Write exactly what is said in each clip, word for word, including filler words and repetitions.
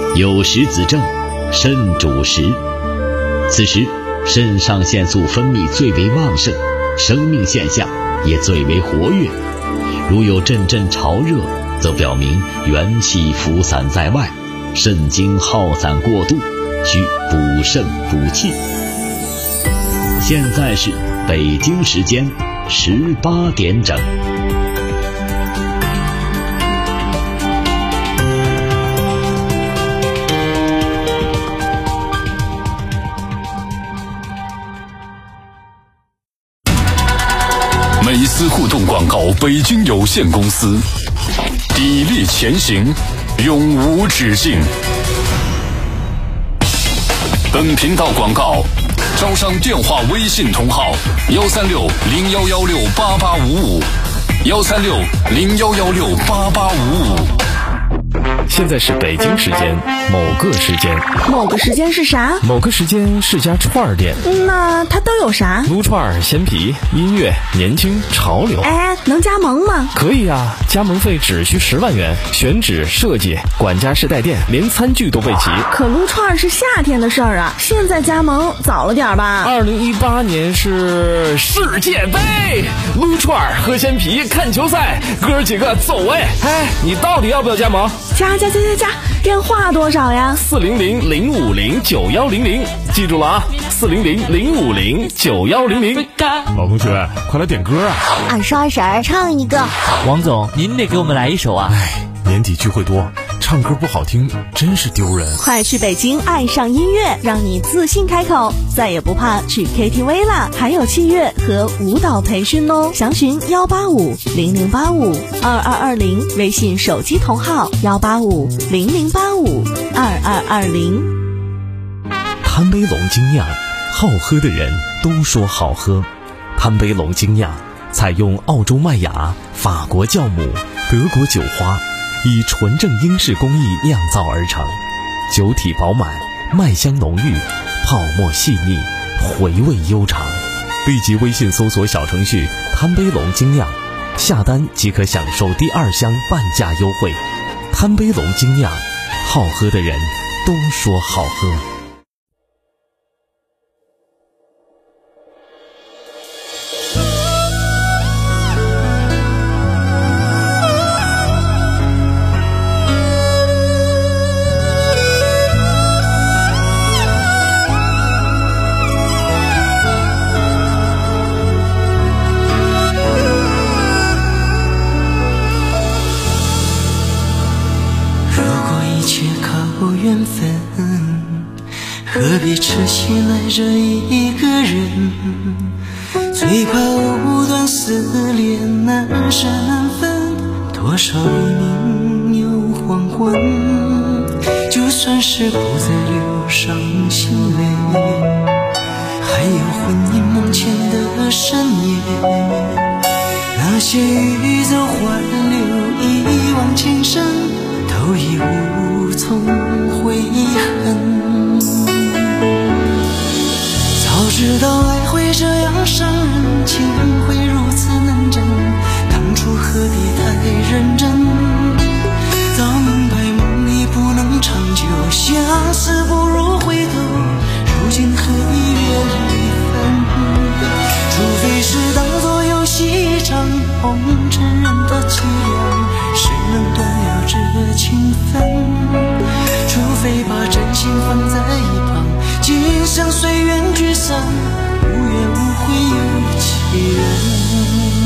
有时子正，肾主食。此时肾上腺素分泌最为旺盛，生命现象也最为活跃。如有阵阵潮热，则表明元气浮散在外，肾精耗散过度，需补肾补气。现在是北京时间十八点整。 美思互动广告北京有限公司，砥砺前行，永无止境。本频道广告招商电话微信同号幺三六零幺幺六八八五五，幺三六零幺幺六八八五五。 现在是北京时间某个时间， 某个时间是啥？ 某个时间是家串儿店。 那它都有啥？ 撸串、鲜皮、音乐、年轻、潮流。 哎，能加盟吗？ 可以啊，加盟费只需十万元，选址、设计、管家式带电，连餐具都备齐。 可撸串是夏天的事儿啊，现在加盟早了点吧？ 二零一八年是世界杯，撸串、喝鲜皮、看球赛，哥几个走哎！哎，你到底要不要加盟？ 加加加加加，电话多少呀？ 四零零零五零九幺零零，记住了啊，四零零零五零九幺零零。 老同学，快来点歌啊！ 二叔二婶唱一个。 王总，您得给我们来一首啊！ 哎，年底聚会多，唱歌不好听真是丢人。 快去北京爱上音乐，让你自信开口，再也不怕去 K T V 了，还有器乐和舞蹈培训哦。详询幺八五零零八五二二二零，微信手机同号幺八五零零八五二二二零。 贪杯龙精酿，好喝的人都说好喝。贪杯龙精酿采用澳洲麦芽、法国酵母、德国酒花，以纯正英式工艺酿造而成，酒体饱满，麦香浓郁，泡沫细腻，回味悠长。立即微信搜索小程序贪杯龙精酿，下单即可享受第二箱半价优惠。贪杯龙精酿，好喝的人都说好喝。 何必痴心爱着一个人，最怕藕断丝连，难舍难分，多少黎明又黄昏，就算是不再流伤心泪，还有魂萦梦牵的深夜，那些欲走还留一往情深，都已无从悔恨。早知道爱会这样伤人，情会如此难枕，当初何必太认真，早明白梦里不能长久，相思不如回头，如今何必怨离分，除非是当作游戏一场，红尘人的凄凉，谁能断了这情分，除非把真心放在一旁，今生随缘聚散，无怨无悔有其人。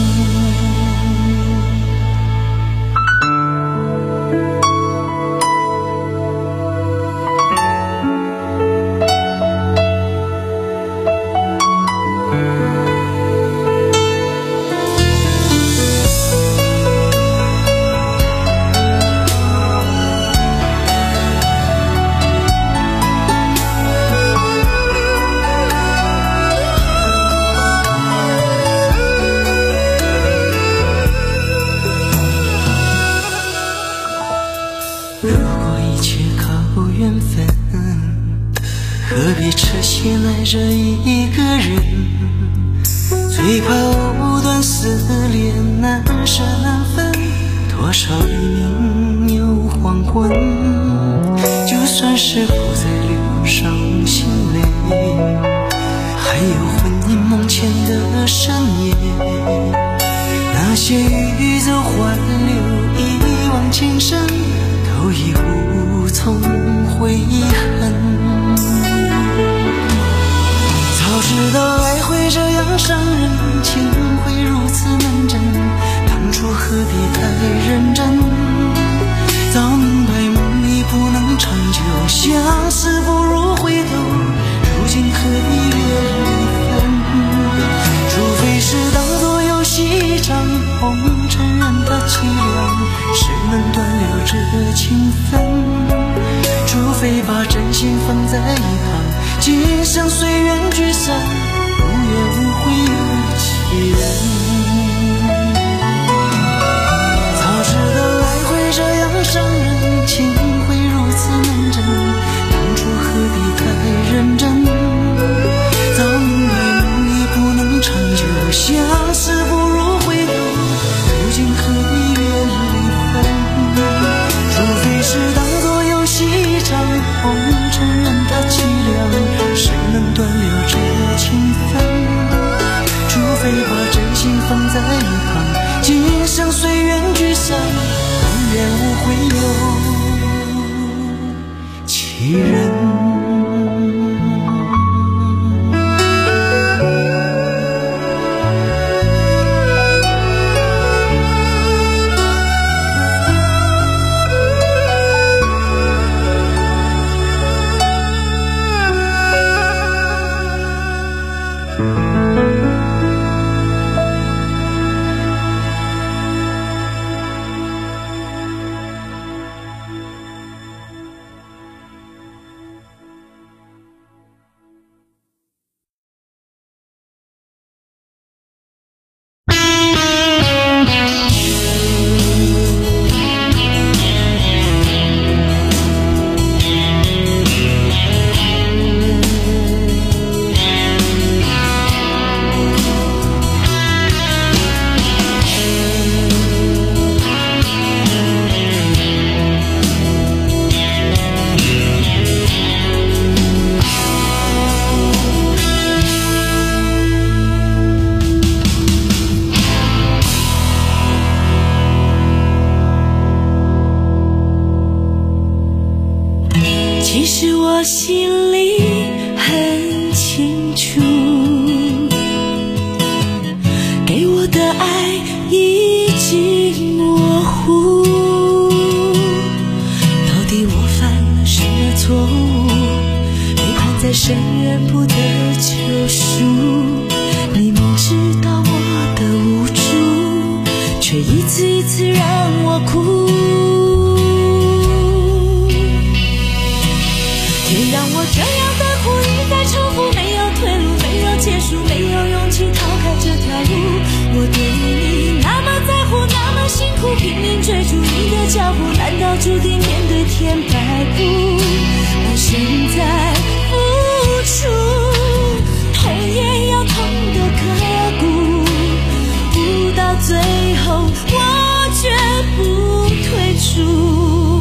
知道爱会这样伤人，情会如此难枕，当初何必太认真，早明白梦里不能长久，相思不如回头，如今何必别离分，除非是当作游戏一场，红尘让它凄凉，谁能断了这情分，除非把真心放在一旁，今生随缘聚散，无怨无悔有其人。早知道爱会这样伤人，情会如此难枕，当初何必太认真，早明白梦里不能长久，相思不如回头，如今何必别离分，除非是当作游戏一场，红尘让它凄凉，谁能断了这情分，除非把真心放在一旁，今生随缘聚散，无怨无悔有其人。 其实我心里很清楚，给我的爱已经模糊，到底我犯了什么错误，背叛在深渊不得救赎，你明知道我的无助，却一次一次让我哭，别让我这样的苦一再重复，没有退路，没有结束，没有勇气逃开这条路。我对你那么在乎，那么辛苦，拼命追逐你的脚步，难道注定面对天白布？而现在付出，痛也要痛得刻骨，不到最后我绝不退出。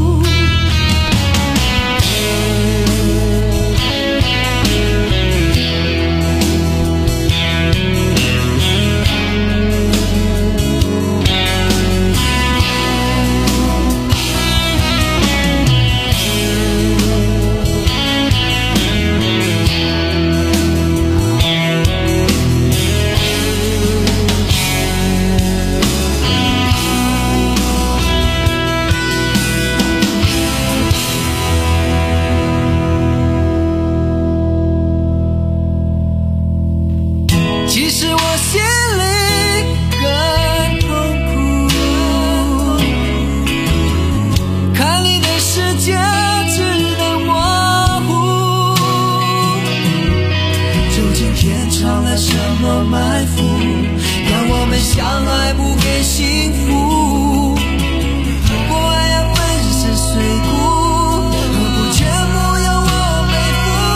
相爱不给幸福，如果爱要粉身碎骨，何不全部由我背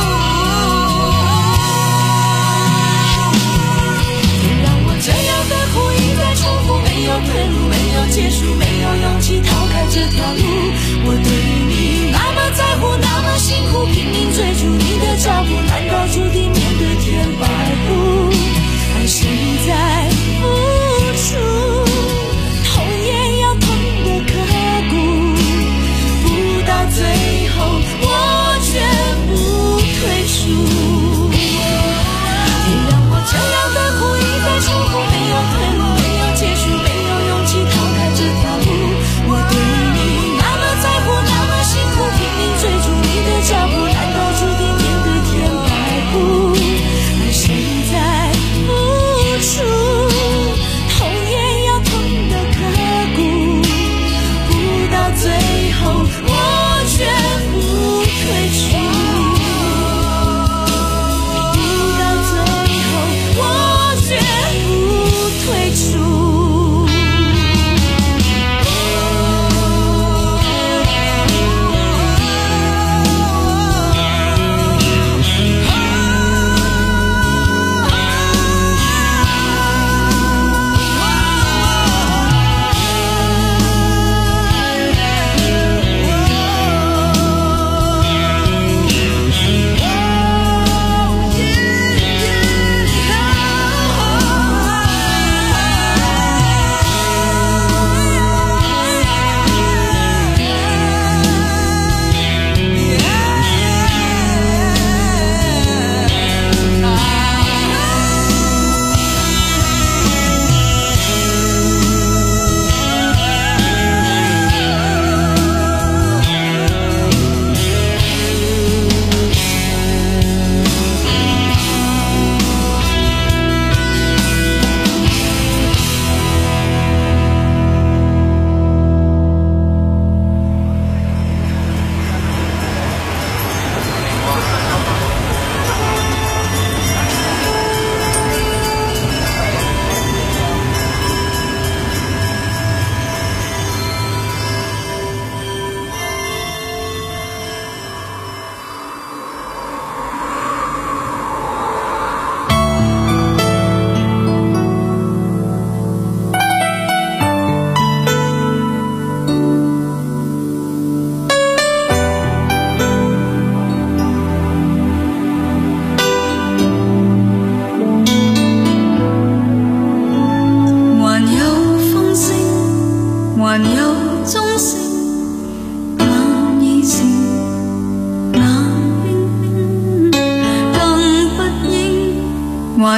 负？别让我这样的苦一再重复，没有退路，没有结束，没有勇气逃开这条路。我对你那么在乎，那么辛苦，拼命追逐你的脚步，难道注定面对天白布？而现在付出，痛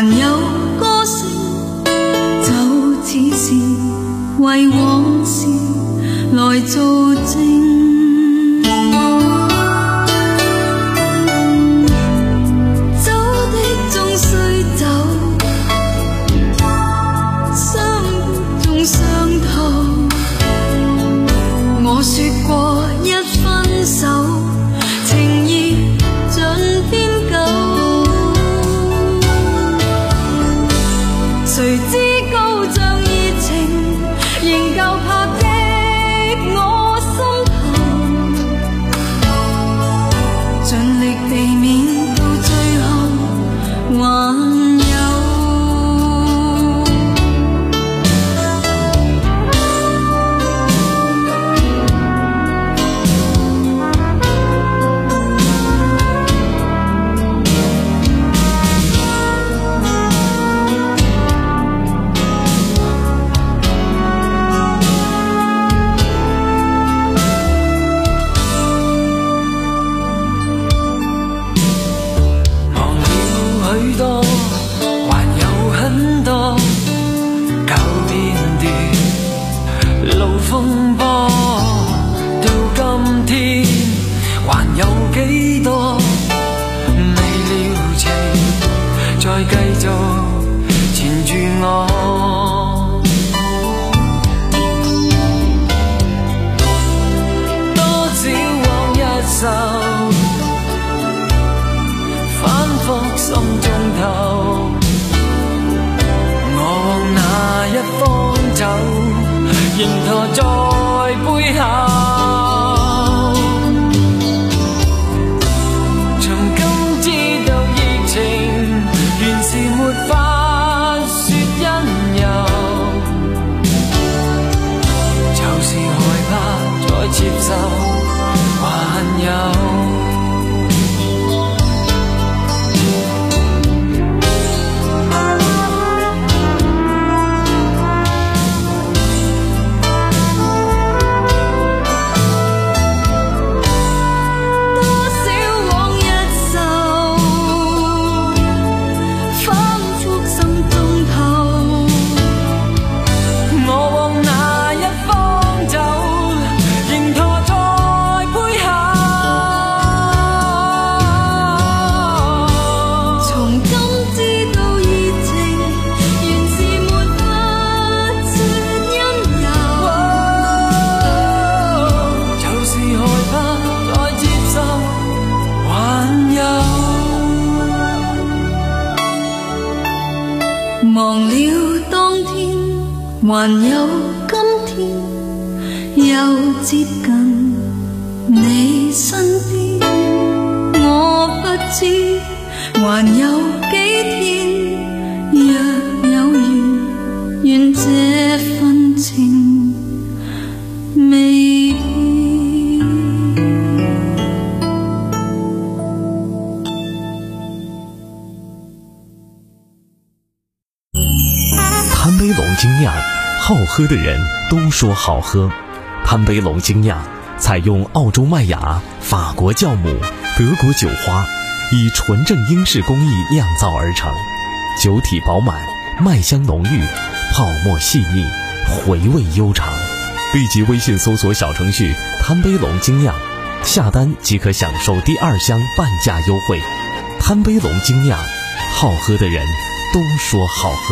還有歌聲，就似是為往事來做證。我說過一分手，情意盡變舊，誰知高漲熱情仍舊拍擊我心頭，盡力避免到最後還有。 仍拖在背後，從今知道熱情原是沒法說因由，就是害怕再接受，還有。忘了當天，還有今天，又接近你身邊。我不知還有幾天，若有緣，願這份情未變。 贪杯龙精酿，好喝的人都说好喝。贪杯龙精酿采用澳洲麦芽、法国酵母、德国酒花，以纯正英式工艺酿造而成，酒体饱满，麦香浓郁，泡沫细腻，回味悠长。立即微信搜索小程序贪杯龙精酿，下单即可享受第二箱半价优惠。贪杯龙精酿，好喝的人都说好喝。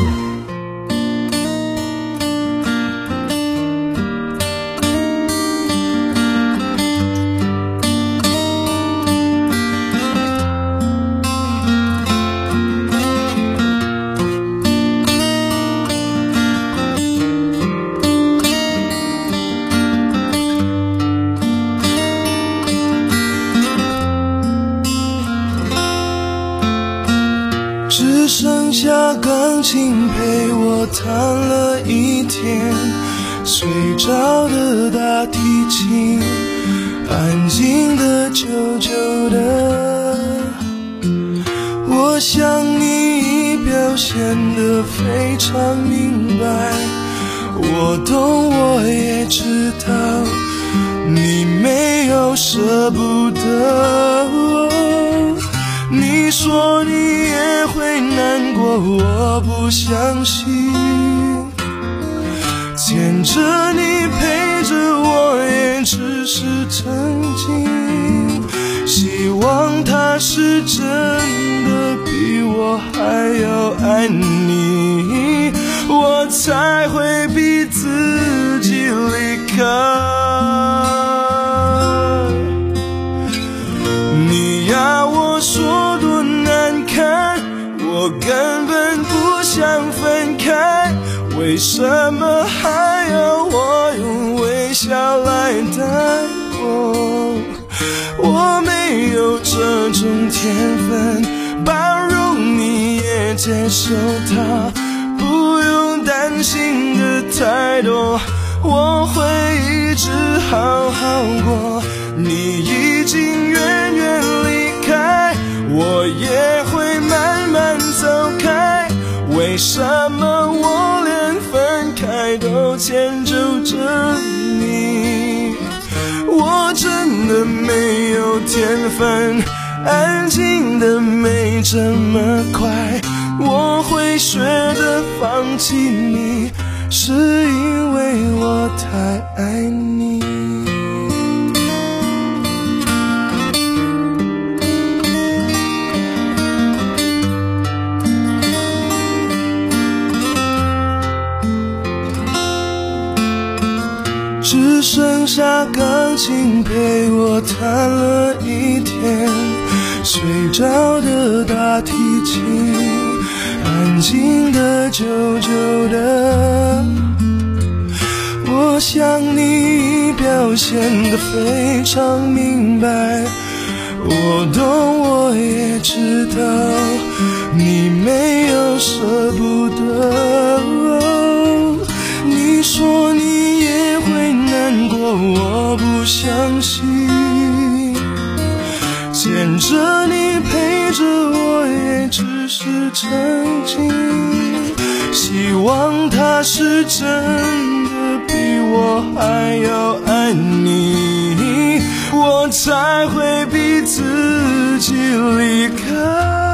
只剩下钢琴陪我弹了一天，睡着的大提琴安静的久久的，我想你已表现得非常明白，我懂我也知道你没有舍不得， 你说你也会难过，我不相信。牵着你陪着我也只是曾经，希望他是真的比我还要爱你，我才会逼自己离开。你要我说多难看，我根本不想分开，为什么还要我用微笑来带过？我没有这种天分，包容你也接受它，不用担心的太多，我会一直好好过。你已经远远离开，我也会慢慢走开，为什么我连分开都迁就着你？我真的没有天分，安静的没这么快，我会学着放弃你，是因为我太爱你。只剩下钢琴陪我弹了一天，睡着的大提琴安静的久久的，我想你表现得非常明白，我懂我也知道你没有舍不得，你说你也会难过，我不相信，牵着你陪着我也只是曾经，希望他是真的比我还要爱你，我才会逼自己离开。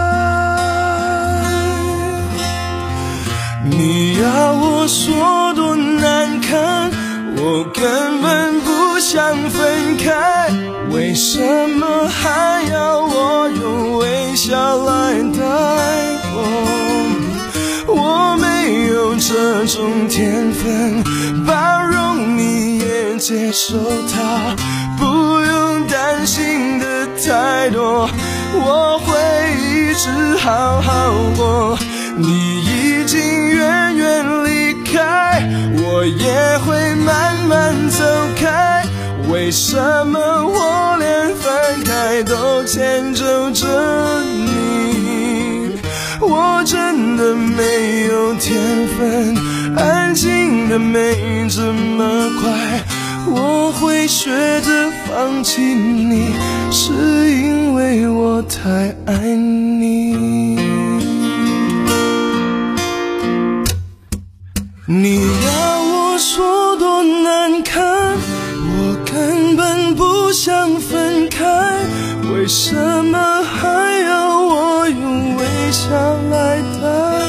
你要我说多难看，我根本不想分开，为什么还要我用微笑来带过？我没有这种天分，包容你也接受它，不用担心的太多，我会一直好好过。你已经远远离开，我也会慢慢走开，为什么我连分开都迁就着你？我真的没有天分，安静的没这么快，我会学着放弃你，是因为我太爱你。你要我说多难看，我根本不想分开，为什么还要我用微笑来带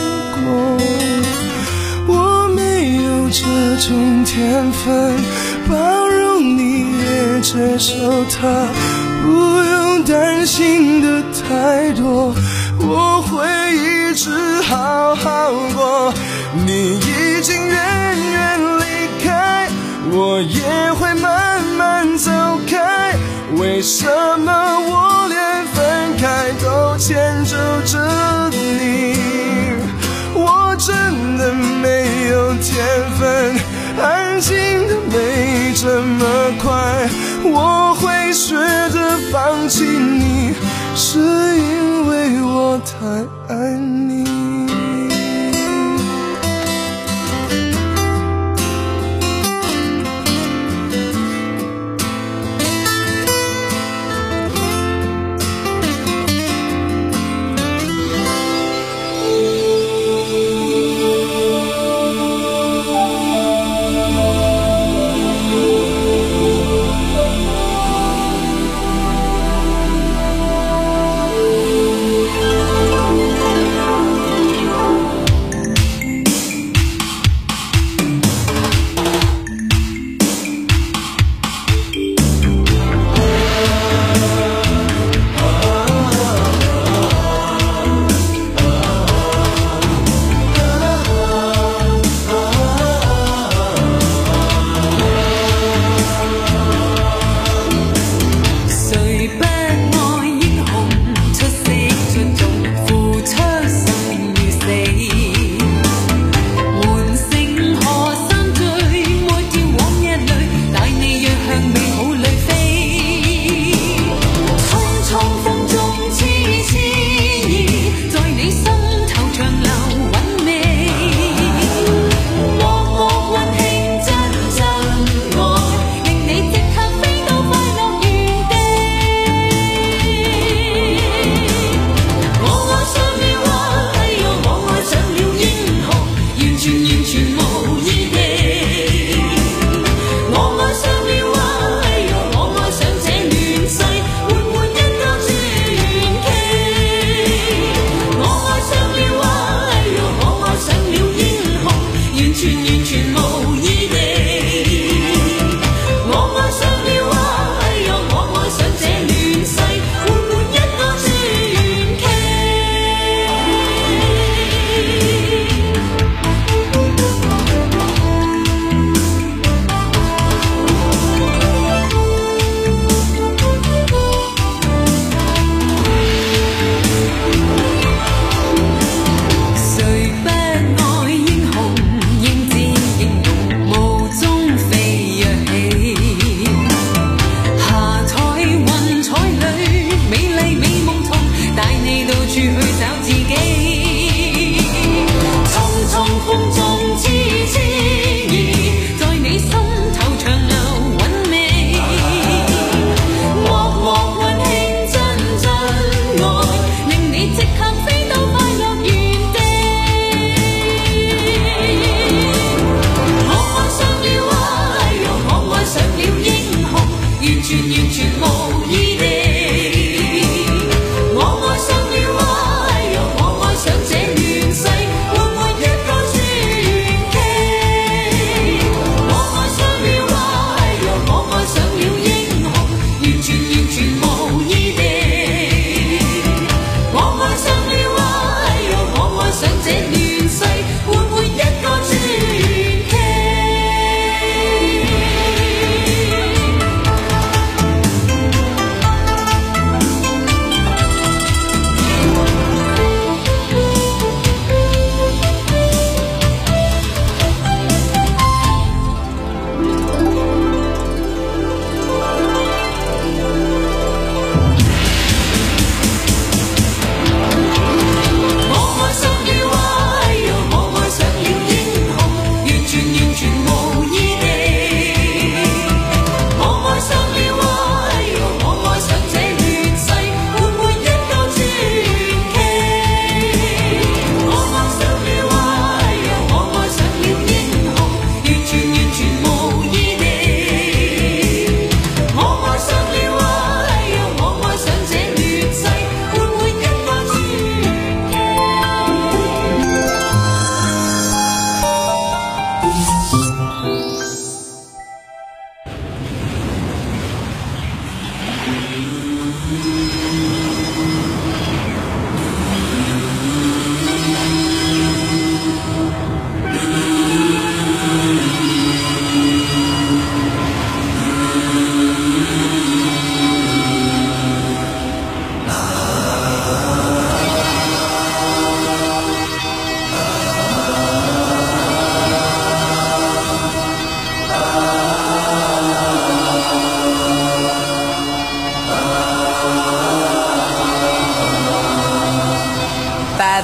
过？我没有这种天分，包容你也接受它，不用担心的太多，我会一直好好过。你已经远远离开，我也会慢慢走开，为什么我连分开都迁就着你？我真的没有天分，安静的没这么快，我会学着放弃你，是因为我太爱你。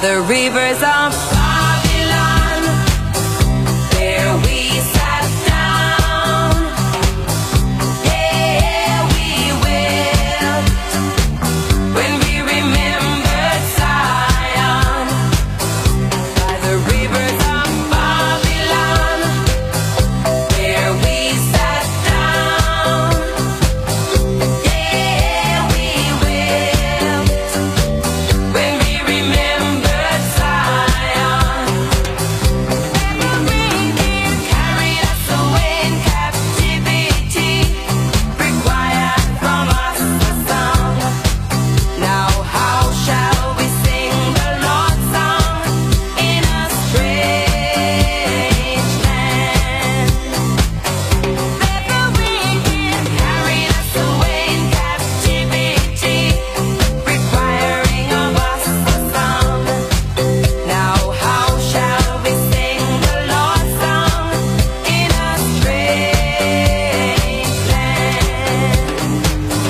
the rivers of Babylon, where we sat down. Yeah, we will, when we remembered Zion, by the rivers of Babylon, where we sat down. Yeah, we will, when we remembered Zion. Memory carried us away in captivity, required from us a song. Now how shall we sing the Lord's song in a strange land? Memory carried us away in captivity, requiring of us a song. Now how shall we sing the Lord's song in a strange land?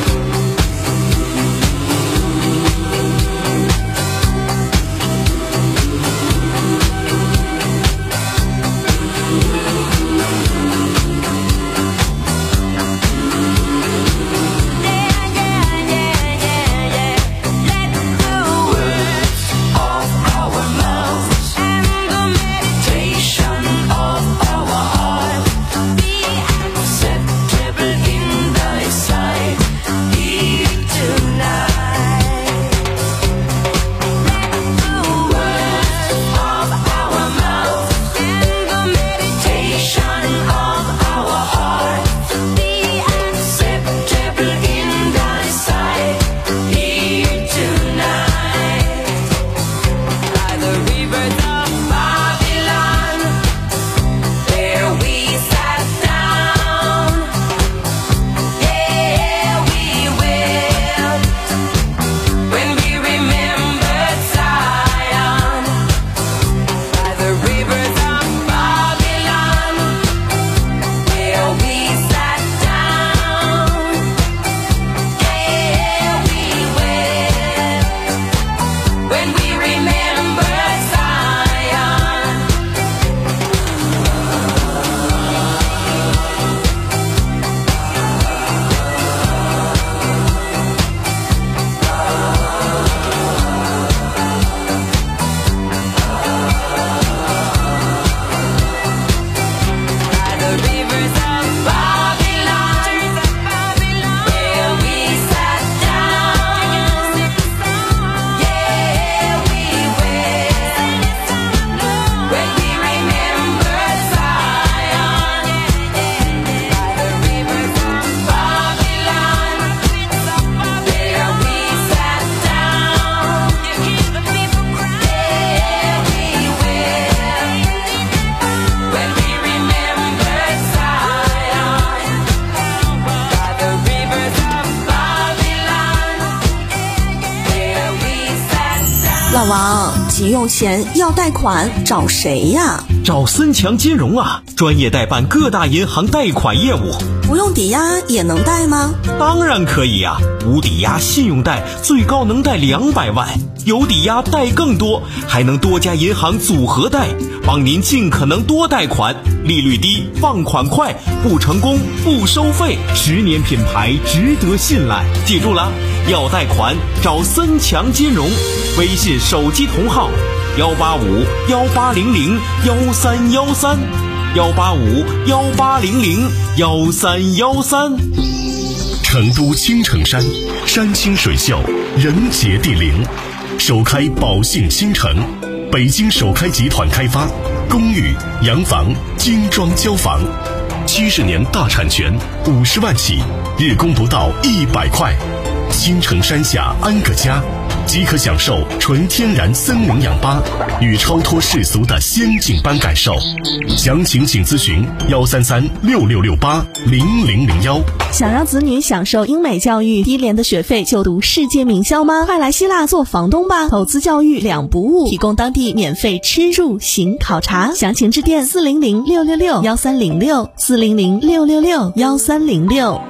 老王，急用钱要贷款找谁呀？ 找森强金融啊，专业代办各大银行贷款业务。 不用抵押也能贷吗？ 当然可以啊，无抵押信用贷最高能贷两百万，有抵押贷更多，还能多家银行组合贷，帮您尽可能多贷款，利率低，放款快，不成功不收费，十年品牌，值得信赖。记住了，要贷款找森强金融，微信手机同号幺八五幺八零零幺三幺三，幺八五幺八零零幺三幺三。 成都青城山，山清水秀，人杰地灵，首开宝兴新城，北京首开集团开发，公寓、洋房、精装交房，七十年大产权，五十万起，日供不到一百块。青城山下安个家，即可享受纯天然森林氧吧与超脱世俗的仙境般感受。详情请咨询幺三三六六六八零零零幺。 想让子女享受英美教育，低廉的学费就读世界名校吗？快来希腊做房东吧！投资教育两不误，提供当地免费吃住行考察。详情致电四零零六六六幺三零六四零零六六六幺三零六。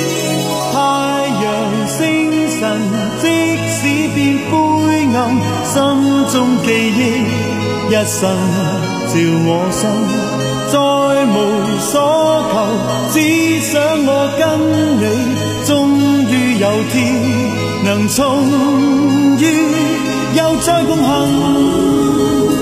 太陽星辰，即使變灰暗。 心中記憶，一生照我心，再無所求，只想我跟你，終於有天能重遇，又再共行。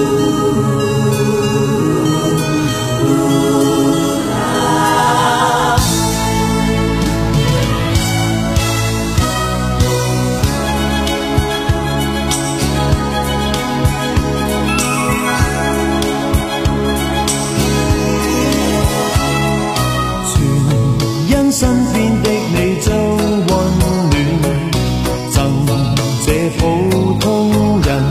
身邊的你將溫暖贈這普通人，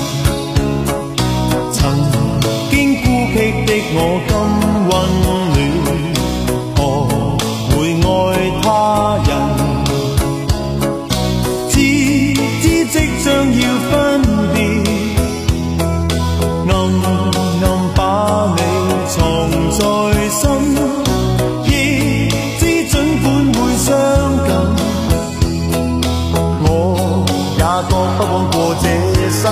曾經孤僻的我今溫暖，何會愛他人？知知即將要分別，暗暗把你藏在心。覺不枉過這生，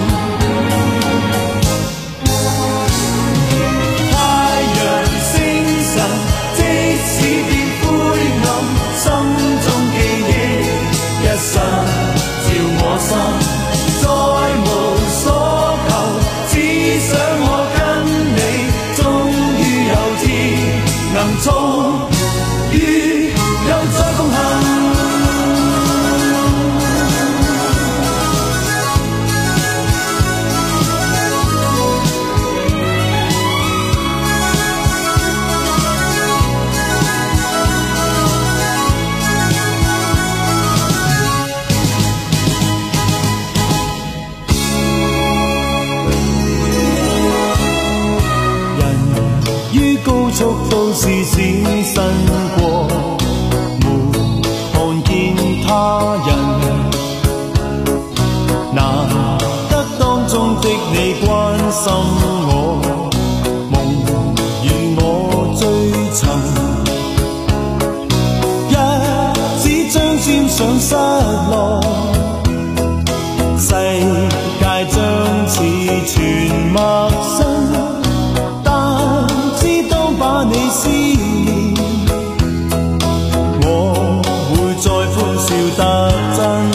太陽星辰即使變灰暗，心中記憶一生照我心，再無所求，只想我跟你，終於有天能重遇，又再共行。速都是閃身過，沒看見他人，難得當中的你關心我，夢與我追尋，一指將沾上失落，世界將似全陌生。把你思念，我會再歡笑得真。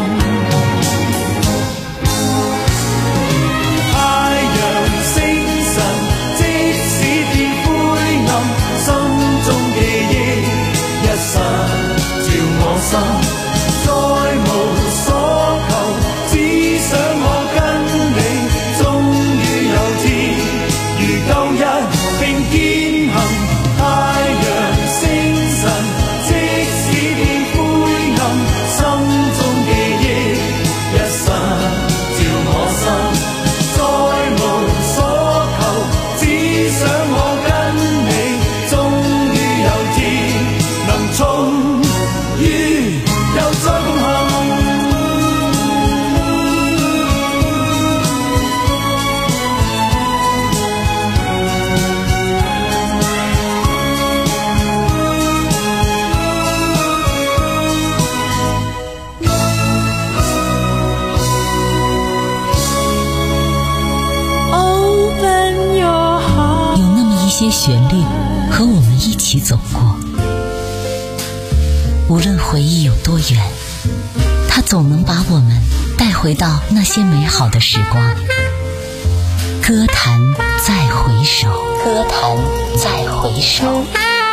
太陽星辰即使變灰暗，心中記憶一生照我心，再無所求，只想我跟你，終於有天如舊日並肩。太陽星辰即使變灰暗，心中記憶一生照我心，再無所求，只想我跟你，終於有天能重遇，又再共行。 些旋律和我们一起走过，无论回忆有多远，它总能把我们带回到那些美好的时光。歌坛再回首，歌坛再回首。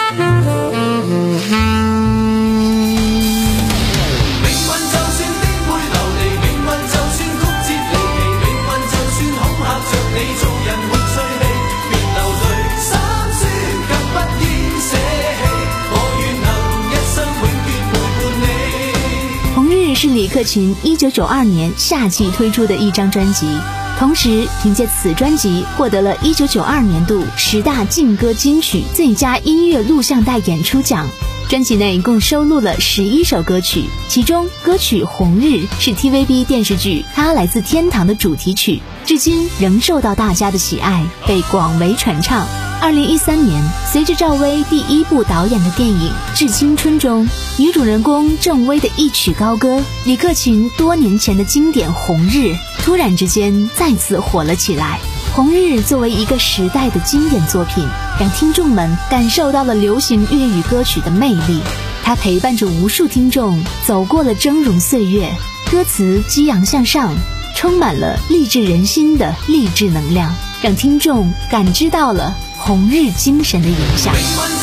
是李克勤一九九二年夏季推出的一张专辑，同时凭借此专辑获得了一九九二年度十大劲歌金曲最佳音乐录像带演出奖。专辑内共收录了十一首歌曲，其中歌曲《红日》是 T V B 电视剧《他来自天堂》的主题曲，至今仍受到大家的喜爱，被广为传唱。二零一三年，随着赵薇第一部导演的电影《致青春》中，女主人公郑薇的一曲高歌，李克勤多年前的经典《红日》 突然之间再次火了起来。红日作为一个时代的经典作品，让听众们感受到了流行粤语歌曲的魅力。它陪伴着无数听众走过了峥嵘岁月，歌词激昂向上，充满了励志人心的励志能量，让听众感知到了红日精神的影响。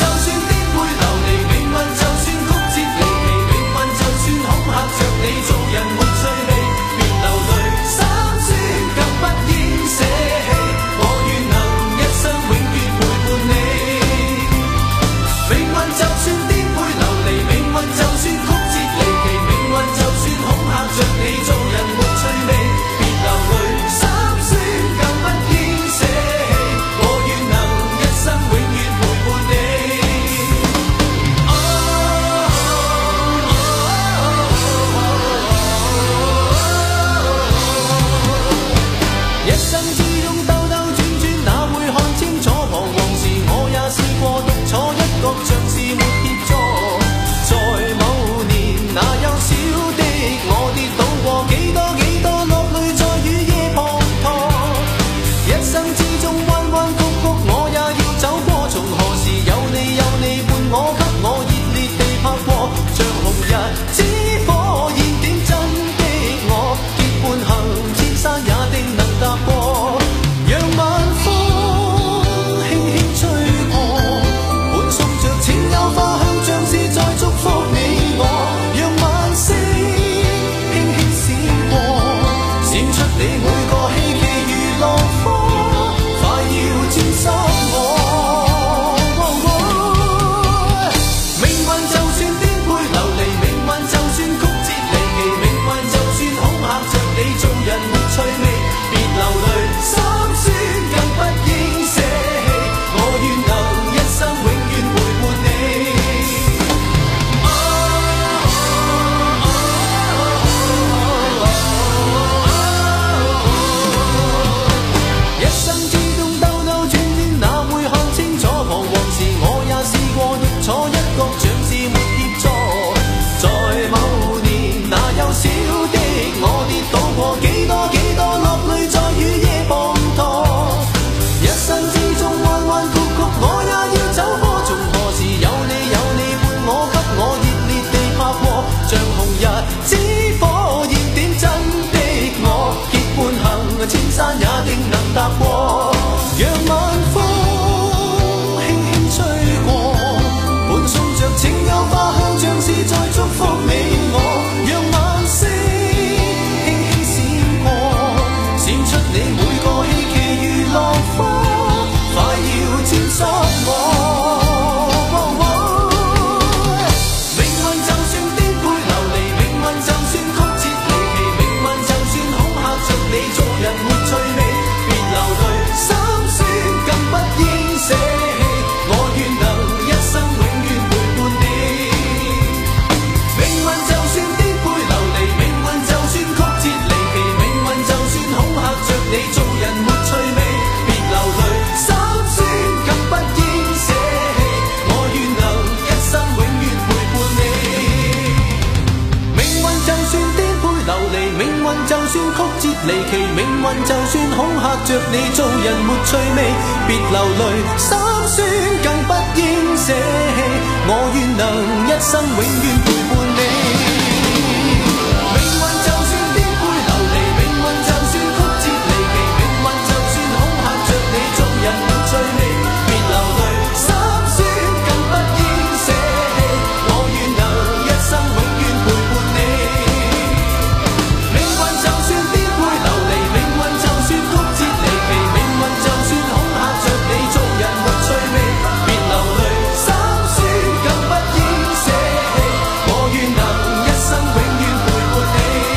離奇命運就算恐嚇着你，做人沒趣味，別流淚，心酸更不應捨棄，我願能一生永遠陪伴你。命運就算顛沛流離，命運就算曲折離奇，命運就算恐嚇着你，做人沒趣味，別流淚，心酸更不應捨棄，我願能一生永遠陪伴你。命運就算顛沛流離，命運就算曲折離奇，命運就算恐嚇着你，做人沒趣味，別流淚，心酸更不應捨棄，我願能一生永遠陪伴你。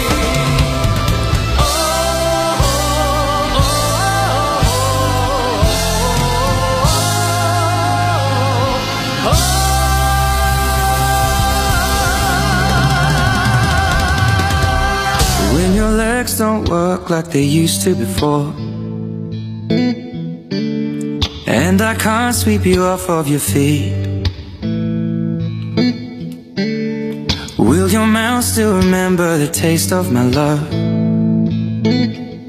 When your legs don't work like they used to before, and I can't sweep you off of your feet, will your mouth still remember the taste of my love?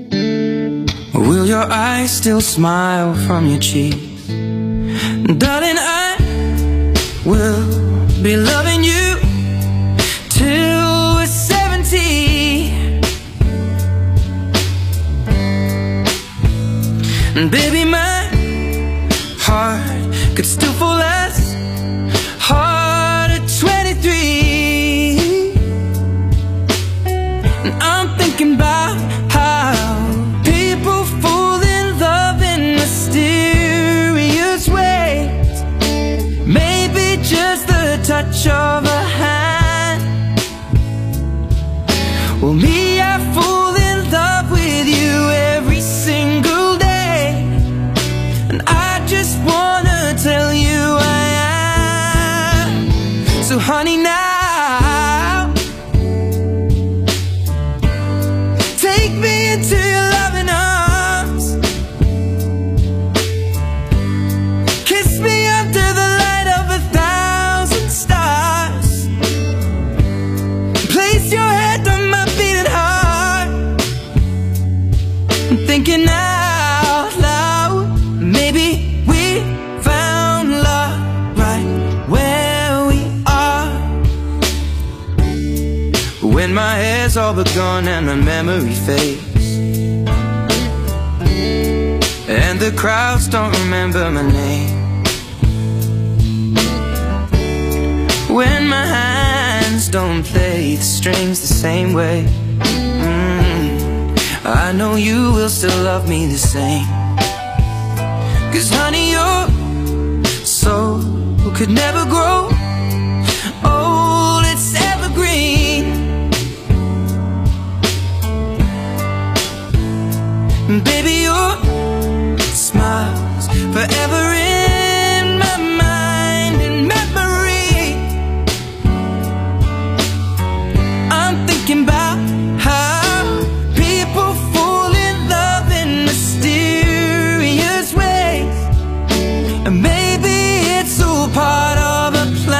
Or will your eyes still smile from your cheeks? Darling, I will be loving you till we're seventy. And baby, my heart could still fall as hard at twenty-three. And I'm thinking about how people fall in love in mysterious ways. Maybe just the touch of a hand. Well, me, I fall in love with you every single day, and I just wanna tell you I am. So honey, now take me into your loving arms. Kiss me under the light of a thousand stars. Place your head on my beating heart. I'm thinking out loud, maybe we found love right where we are. When my hair's all but gone and my memory fades, and the crowds don't remember my name, when my hands don't play the strings the same way, mm, I know you will still love me the same. Cause honey, your soul could never grow old, it's evergreen. And baby, your smile's forever in my mind and memory. I'm thinking about how people fall in love in mysterious ways, and maybe it's all part of a plan.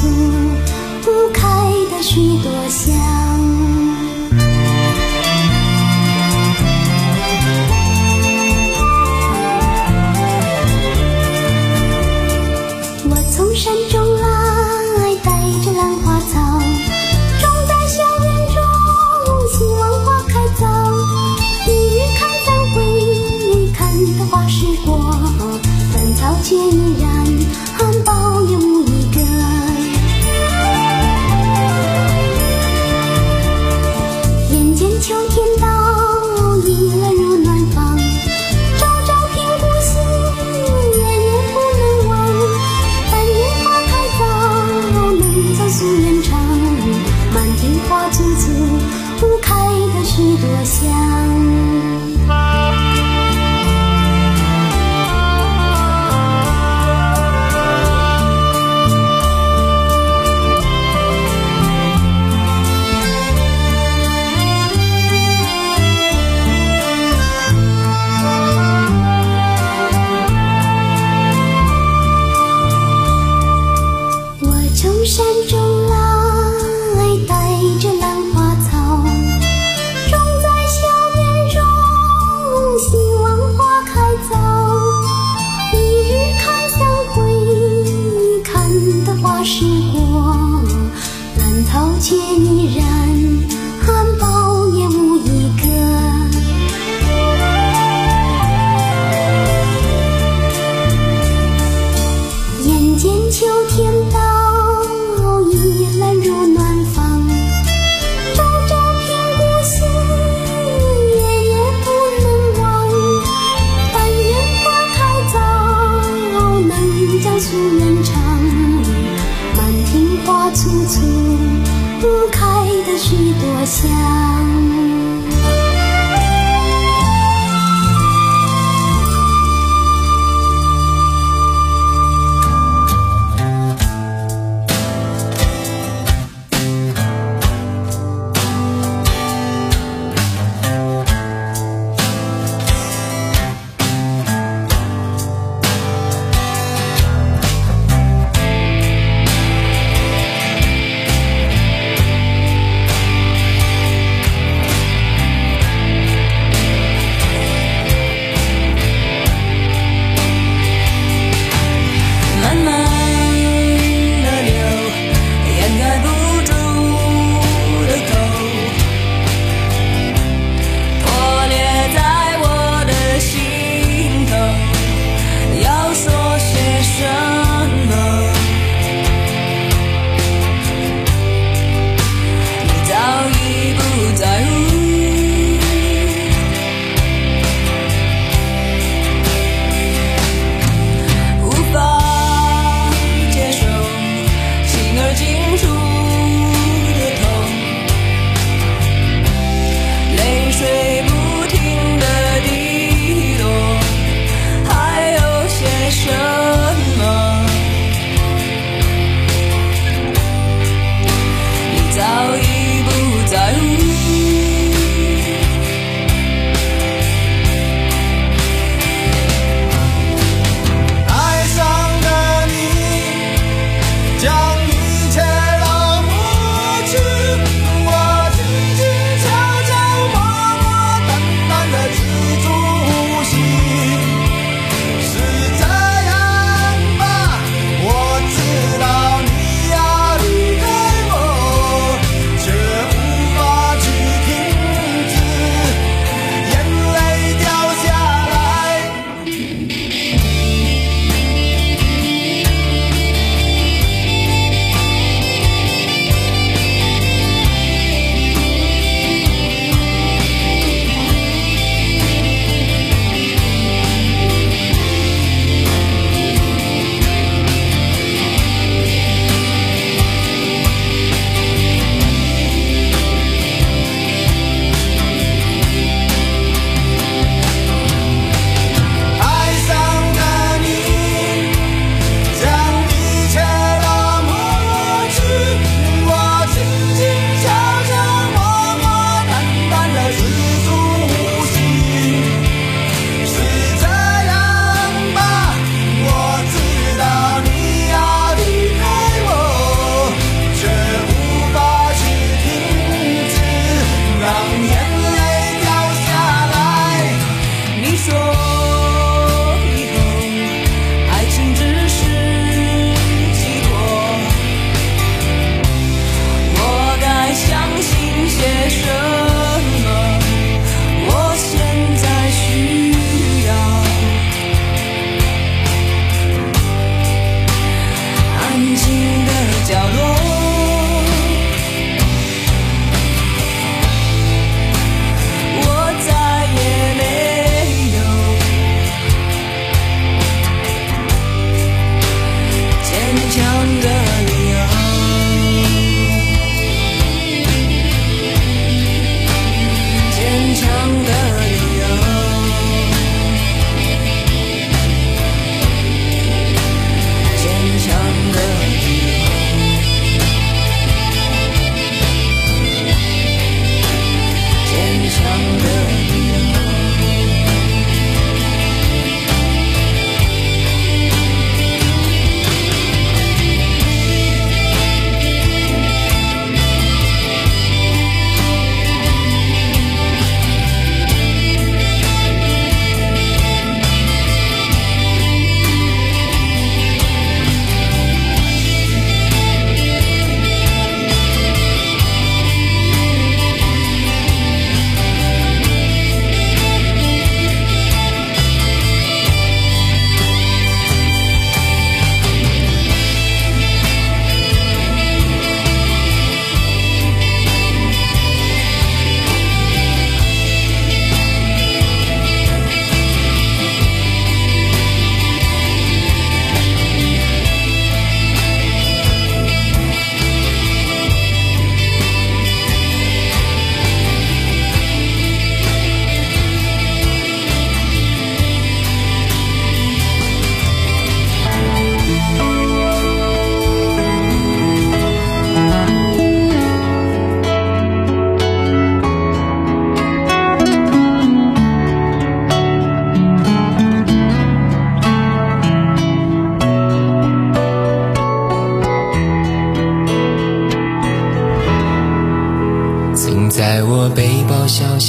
簇，开的许多香。我从山中来，带着兰花草，种在校园中，希望花开早。一日看三回，看得花时过，兰草却依然苞也无一个。眼见秋天到，意乱如暖房，朝朝频顾惜，夜夜不能忘。但愿花开早，能将夙愿长，满庭花簇簇，开的许多香。从山中来，带着兰花草，种在校园中，希望花开早。一日看三回，看得花时过，兰草却依然苞也无一个。眼见秋天到，意乱如暖房，朝朝频顾惜，夜夜不能忘。但愿花开早，能将夙愿长，满庭花簇簇，开的许多香。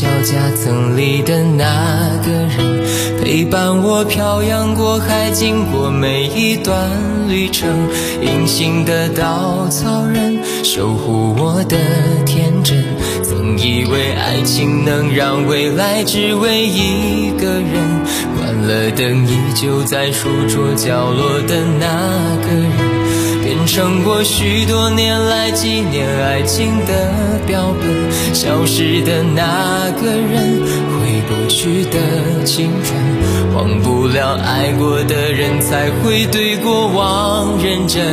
小夹层里的那个人，陪伴我漂洋过海，经过每一段旅程。隐形的稻草人，守护我的天真。曾以为爱情能让未来只为一个人，关了灯依旧在书桌角落的那个人，变成过许多年来纪念爱情的标本。消失的那个人，回不去的青春，忘不了爱过的人，才会对过往认真。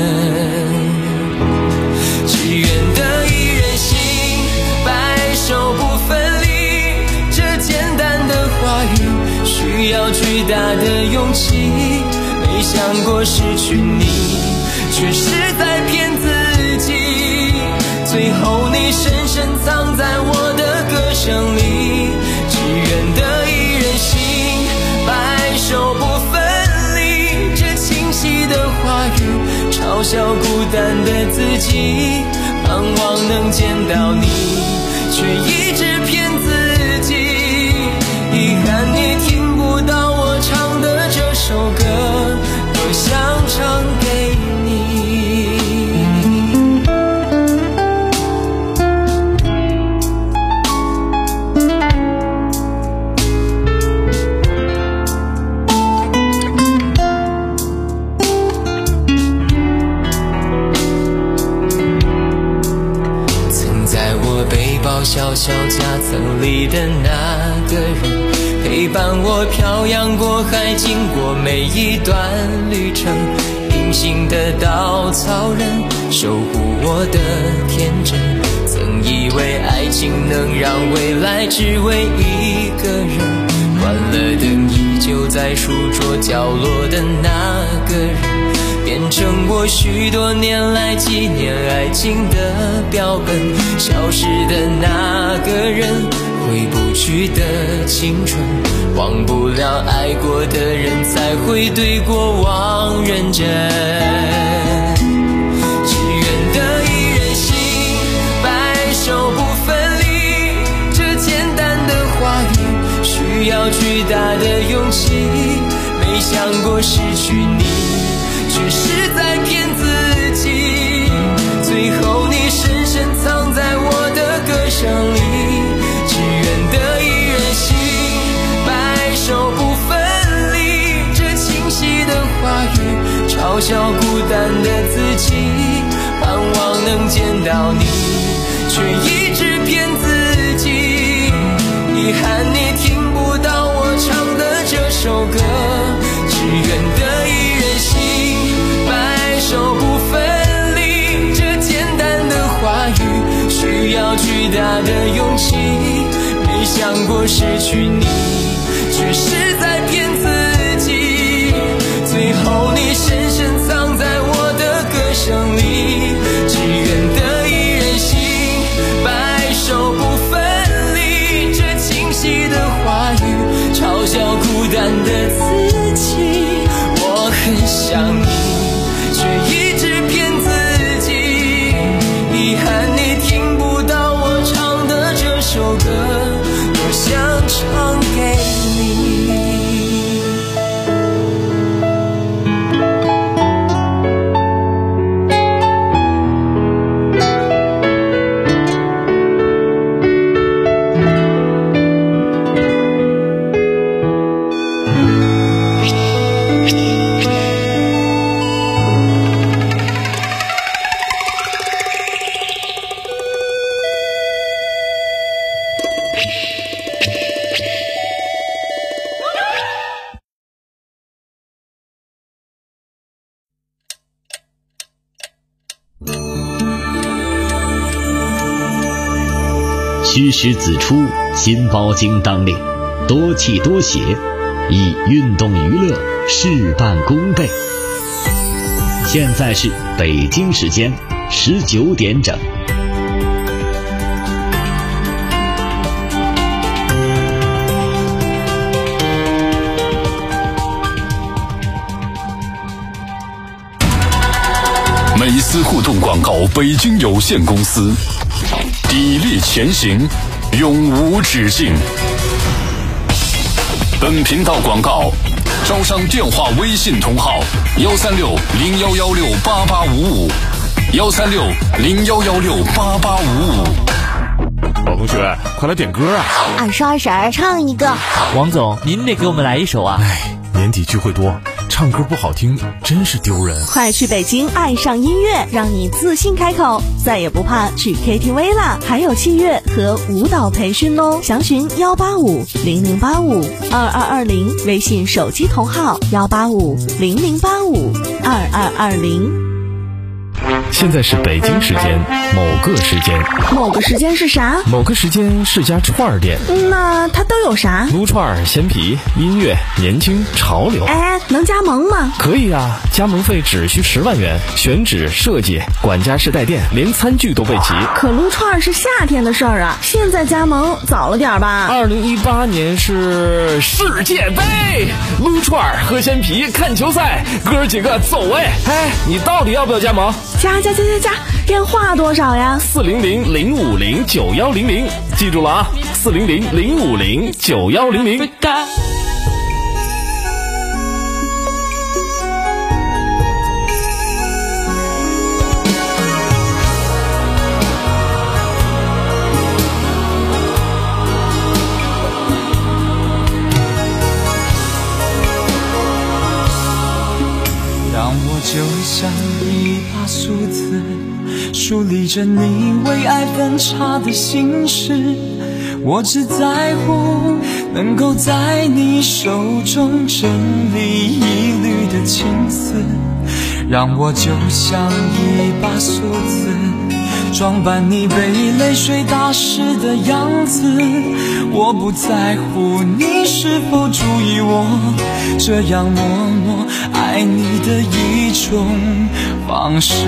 只愿得一人心，白首不分离，这简单的话语需要巨大的勇气。没想过失去你，却是在骗自己，最后你深深藏在我的歌声里。只愿得一人心，白首不分离，这清晰的话语嘲笑孤单的自己，盼望能见到你，却一直骗自己。遗憾你听不到我唱的这首歌，多想唱给你。曾在我背包小小夹层里的那个人，陪伴我漂洋过海，经过每一段旅程。隐形的稻草人，守护我的天真。曾以为爱情能让未来只为一个人，关了灯依旧在书桌角落的那个人，变成我许多年来纪念爱情的标本。消失的那个人，回不去的青春，忘不了爱过的人，才会对过往认真。只愿得一人心，白首不分离，这简单的话语需要巨大的勇气。没想过失去你，却是在骗自己，最后你深深藏在我的歌声里。只愿得一人心，白首不分离，这清晰的话语嘲笑孤单的自己，盼望能见到你，却一直骗自己。遗憾你听不到我唱的这首歌，只愿得一人心，白首不分离，这简单的话语需要巨大的勇气。没想过失去你，却是在骗自己，最后你深深藏在我的歌声里。只愿得一人心，白首不分离，这清晰的话语嘲笑孤单的自己。我很想你，却一直骗自己，遗憾你听不到我唱的这首歌，多想唱给你。 虚实子出，心包经当令，多气多血，以运动娱乐事半功倍。现在是北京时间十九点整。 美思互动广告北京有限公司砥砺前行， 永无止境。本频道广告，招商电话微信同号：幺三六零幺幺六八八五五，幺三六零幺幺六八八五五。 老同学，快来点歌啊！ 二十二婶唱一个。 王总，您得给我们来一首啊！ 哎，年底聚会多，唱歌不好听真是丢人。 快去北京爱上音乐，让你自信开口，再也不怕去 K T V 啦！还有器乐和舞蹈培训哦，详询幺八五零零八五二二二零，微信手机同号幺八五零零八五二二二零。 现在是北京时间某个时间， 某个时间是啥？ 某个时间是家串儿店。 那它都有啥？ 撸串、鲜皮、音乐、年轻、潮流。 哎，能加盟吗？ 可以啊，加盟费只需十万元，选址、设计、管家式带店，连餐具都备齐。 可撸串是夏天的事儿啊，现在加盟早了点吧？ 二零一八年是世界杯，撸串、喝鲜皮、看球赛，哥几个走哎！哎，你到底要不要加盟？ 加加加加加，电话多少呀？ 四零零零五零九幺零零，记住了啊，四零零零五零九幺零零。 让我就像一把梳子，梳理着你为爱分叉的心事。我只在乎能够在你手中整理一缕的情丝。让我就像一把梳子，装扮你被泪水打湿的样子。我不在乎你是否注意我这样默默爱你的一种方式。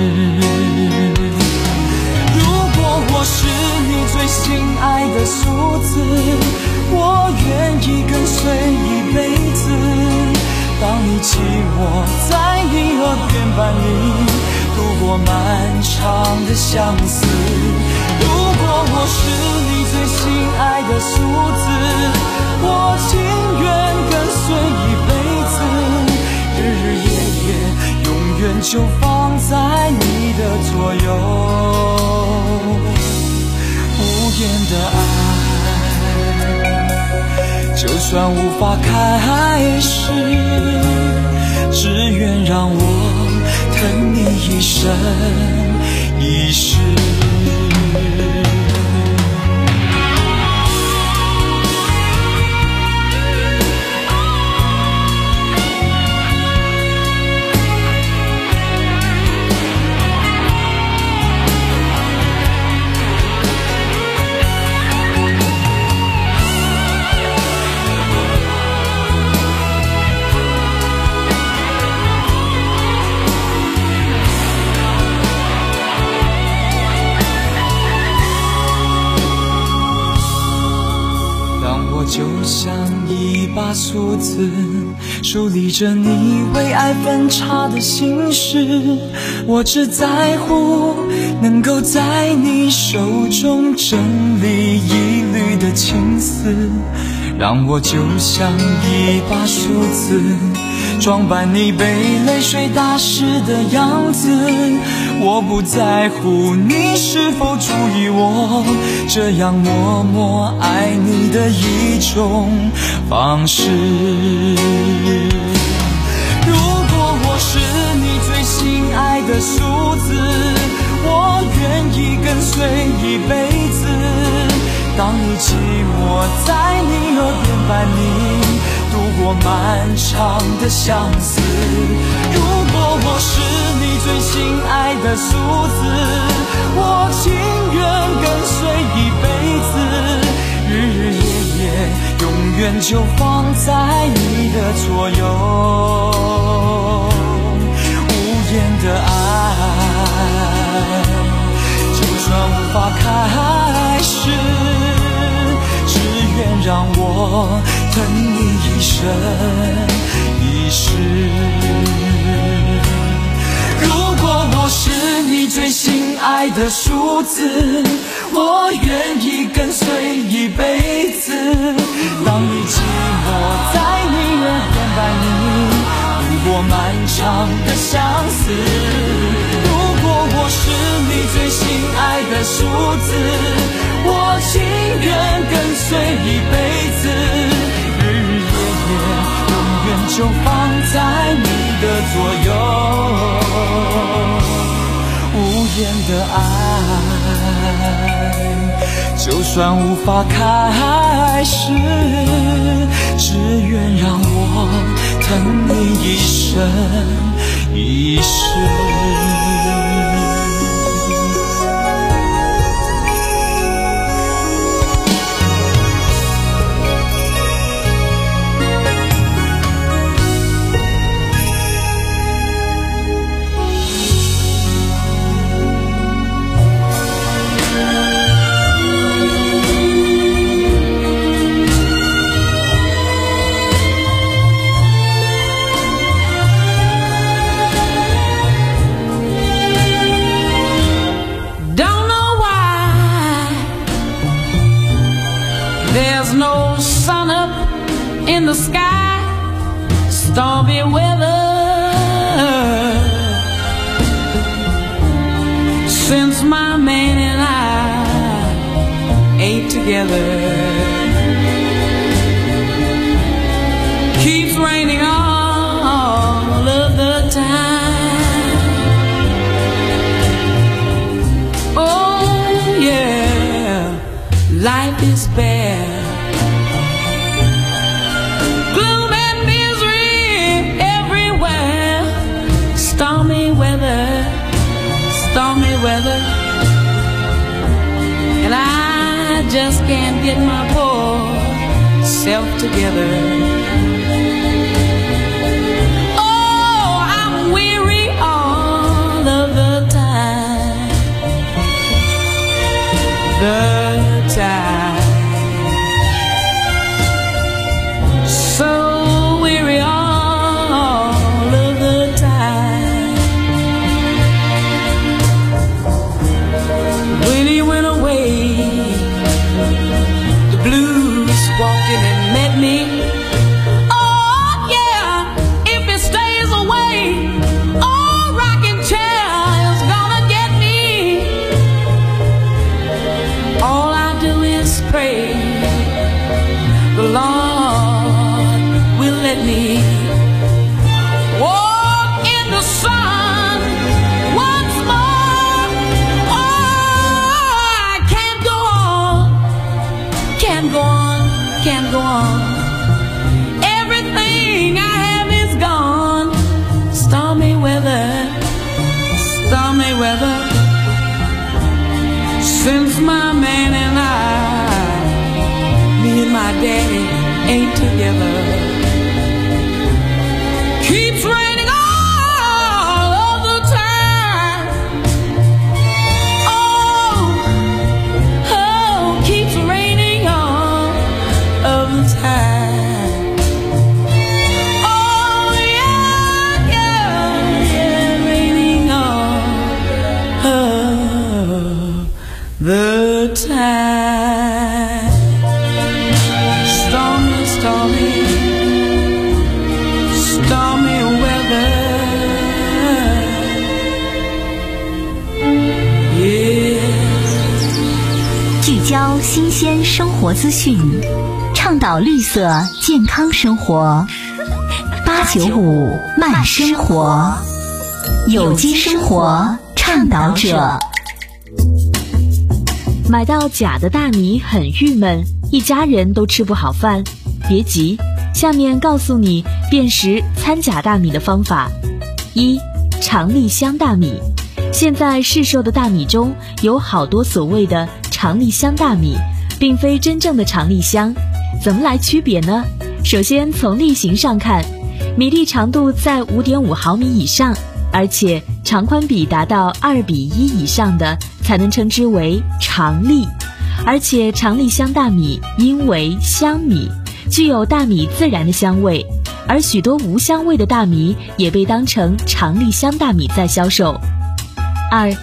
如果我是你最心爱的梳子，我愿意跟随一辈子。当你寂寞，在你耳边伴你度过漫长的相思。如果我是你最心爱的梳子，我情愿跟随一辈子，日日夜夜永远就放在你的左右。无言的爱，就算无法开始，只愿让我疼你一生一世。就像一把梳子，梳理着你为爱分叉的心事。我只在乎能够在你手中整理一缕的情丝。让我就像一把梳子，装扮你被泪水打湿的样子。我不在乎你是否注意我这样默默爱你的一种方式。如果我是你最心爱的梳子，我愿意跟随一辈子。当你寂寞，在你耳边伴你度过漫长的相思。如果我是你最心爱的梳子，我情愿跟随一辈子，日日夜夜永远就放在你的左右。无言的爱，就算无法开始，只愿让我疼你一生一世。如果我是你最心爱的的数字，我愿意跟随一辈子。当你寂寞在宁愿恋伴你度过漫长的相思，如果我是你最心爱的数字，我情愿跟随一辈子，日日夜夜永远就放在你的左右，无言的爱，就算无法开始，只愿让我疼你一生一世。 No sun up in the sky, stormy weather. Since my man and I ain't together, keeps raining all of the time. Oh yeah, life is bare, stormy weather, stormy weather, and I just can't get my poor self together. Oh, I'm weary all of the time, the time, so weary all of the time. When he went away, the blues walked in and met me. Oh yeah, if he stays away, all rocking chair is gonna get me. All I do is pray the Lord will let me walk in the sun once more. Oh, I can't go on, can't go on, can't go on. Everything I have is gone. Stormy weather, stormy weather. Since my man and I, me and my daddy ain't together, keeps raining all of the time. Oh, oh, keeps raining all of the time. Oh yeah, yeah, yeah, raining all of the time. Stormy, stormy, stormy weather. Yeah. 聚焦新鲜生活资讯，倡导绿色健康生活。八九五慢生活，有机生活倡导者。 买到假的大米很郁闷，一家人都吃不好饭。别急，下面告诉你辨识掺假大米的方法。一、长粒香大米。现在市售的大米中有好多所谓的长粒香大米，并非真正的长粒香。怎么来区别呢？首先从粒型上看，米粒长度在 五点五毫米以上，而且长宽比达到二比一以上的才能称之为长粒。而且长粒香大米因为香米，具有大米自然的香味，而许多无香味的大米也被当成长粒香大米在销售。二、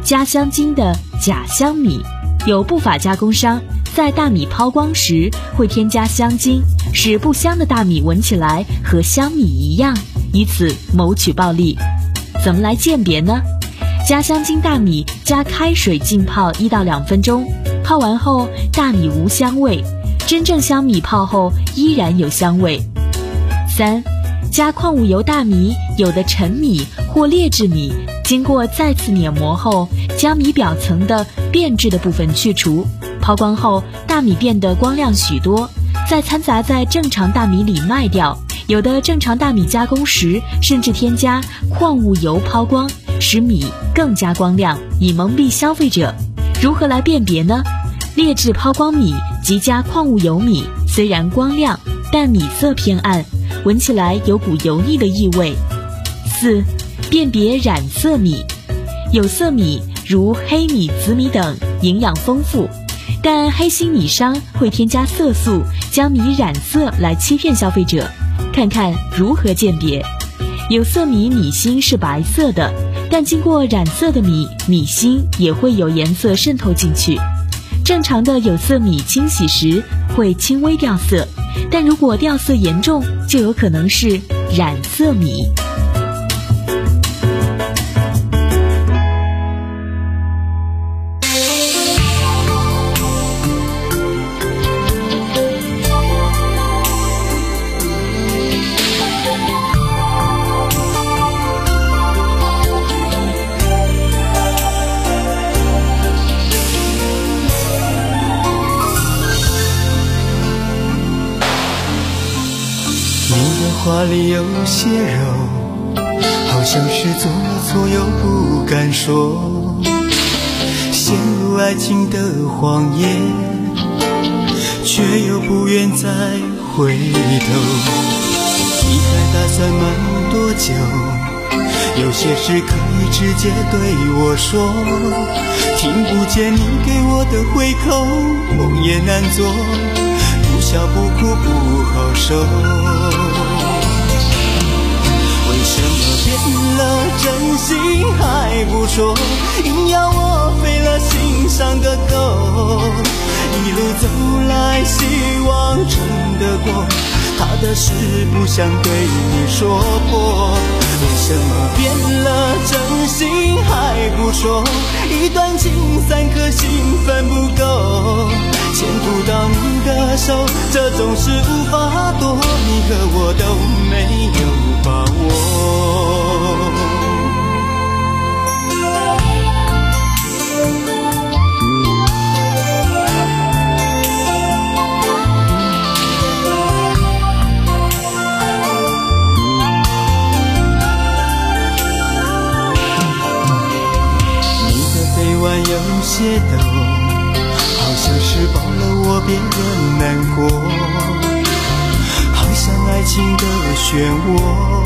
加香精的假香米。有不法加工商在大米抛光时会添加香精，使不香的大米闻起来和香米一样，以此谋取暴利。怎么来鉴别呢？加香精大米加开水浸泡一到两分钟，泡完后大米无香味，真正香米泡后依然有香味。三、加矿物油大米，有的陈米或劣质米经过再次碾磨后，将米表层的变质的部分去除，抛光后大米变得光亮许多，再掺杂在正常大米里卖掉。有的正常大米加工时甚至添加矿物油抛光，使米更加光亮，以蒙蔽消费者。如何来辨别呢？劣质抛光米及加矿物油米虽然光亮，但米色偏暗，闻起来有股油腻的异味。四、辨别染色米。有色米如黑米、紫米等营养丰富，但黑心米商会添加色素，将米染色来欺骗消费者。看看如何鉴别。有色米米芯是白色的，但经过染色的米，米芯也会有颜色渗透进去。正常的有色米清洗时会轻微掉色，但如果掉色严重，就有可能是染色米。 话里有些柔，好像是做了错又不敢说，陷入爱情的谎言，却又不愿再回头。离开打算瞒多久？有些事可以直接对我说，听不见你给我的回口，梦也难做，不笑不哭不好受。为什么变了真心还不说，硬要我飞了心上个狗。一路走来希望撑得过，他的事不想对你说破。为什么变了真心还不说，一段情三颗心分不够，牵不到你的手，这种事无法躲，你和我都没有把握。有些抖，好像是饱了我别人难过，好像爱情的漩涡，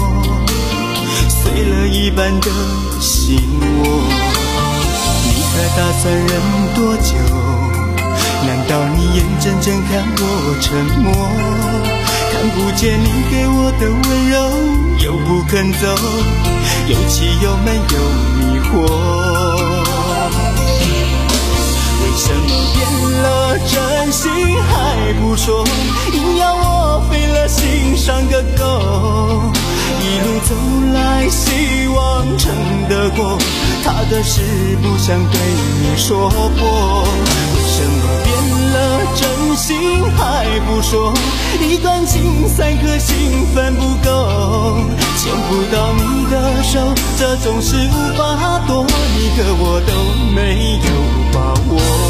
碎了一半的心窝。你还打算忍多久？难道你眼睁睁看我沉默？看不见你给我的温柔，又不肯走，有气又没有迷惑。为什么变了真心还不说，硬要我飞了心上个狗。一路走来希望撑得过，他的事不想对你说破。为什么变了真心还不说，一段情三颗心分不够，牵不到你的手，这种事无法躲，你和我都没有把握。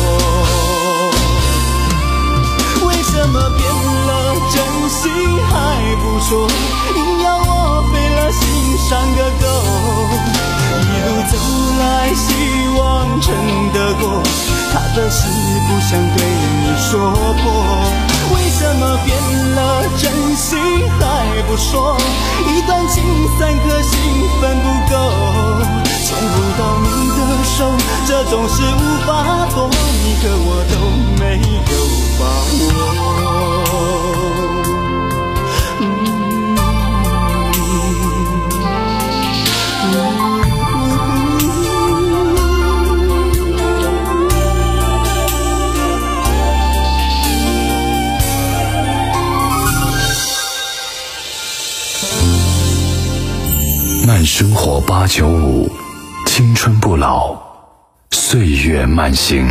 为什么变了真心还不说，硬要我飞了心上个狗。一路走来希望撑得过，他的事不想对你说破。为什么变了真心还不说，一段情三颗心分不够，牵不到你的手，这种事无法躲，你和我都没有把握。 慢生活八九五，青春不老，岁月慢行。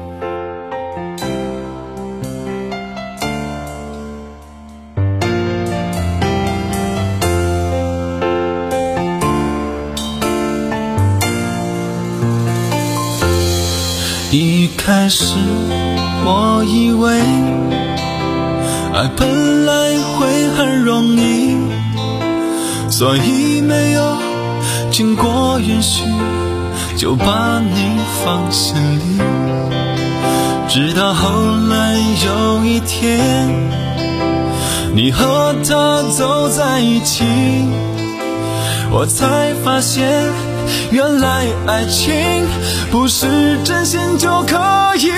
一开始我以为爱本来会很容易，所以没有经过允许就把你放心里。直到后来有一天，你和他走在一起，我才发现原来爱情不是真心就可以。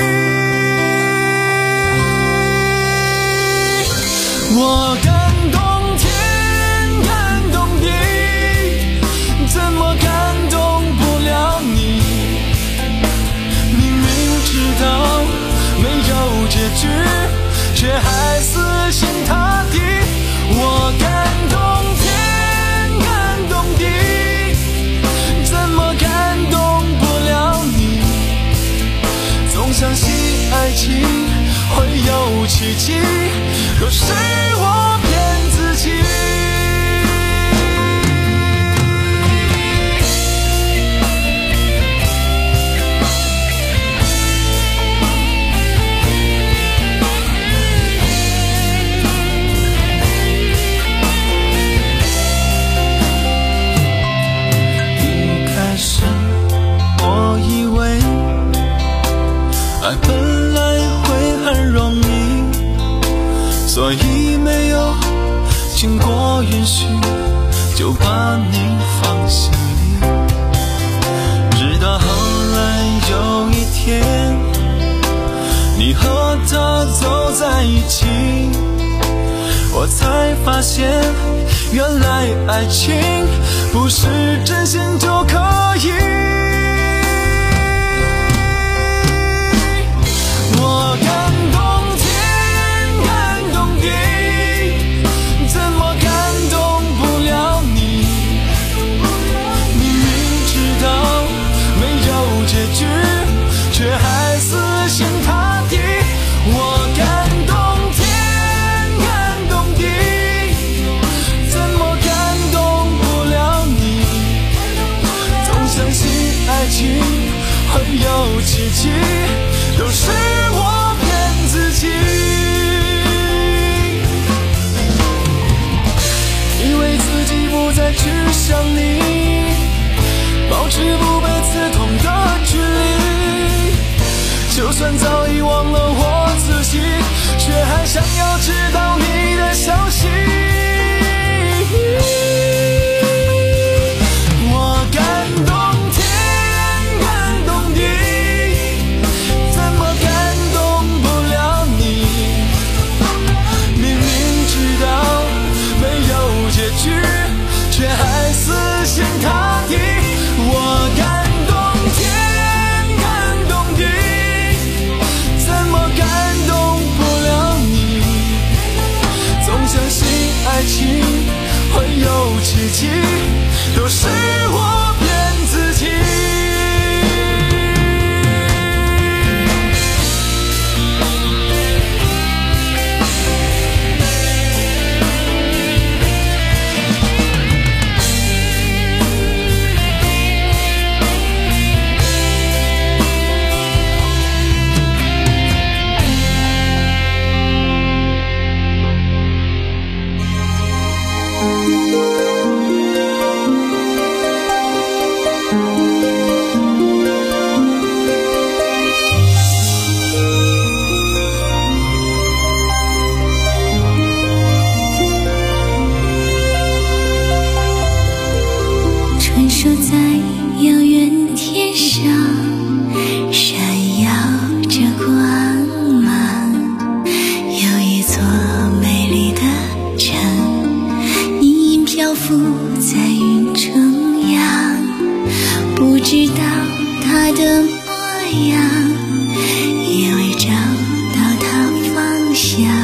我感动天，感动地，怎么感动不了你？明明知道没有结局，却还死心塌地。我感动天，感动地，怎么感动不了你？总相信爱情会有奇迹，可是我骗自己。一开始我以为爱本来会很容易，所以没有经过允许就把你放心里。直到后来有一天，你和他走在一起，我才发现原来爱情不是真心就可以。我感动天，感动地，怎么感动不了你？明明知道没有结局，却还死心塌地。我感动天，感动地，怎么感动不了你？总相信爱情会有奇迹，都是我骗自己。以为自己不再去想你，保持不被刺痛的距离，就算早已忘了我自己，却还想要知道你的消息。我感动天，感动地，怎么感动不了你？明明知道没有结局，却还死心塌地。我感动天，感动地，怎么感动不了你？总相信爱情会有奇迹，都是我骗自己。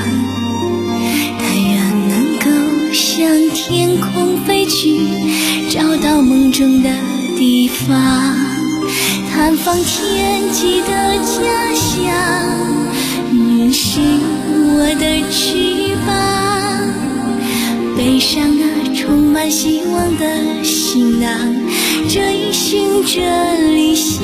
天空飞去， 找到梦中的地方，探访天际的家乡，你是我的翅膀，背上那充满希望的行囊，追寻着理想。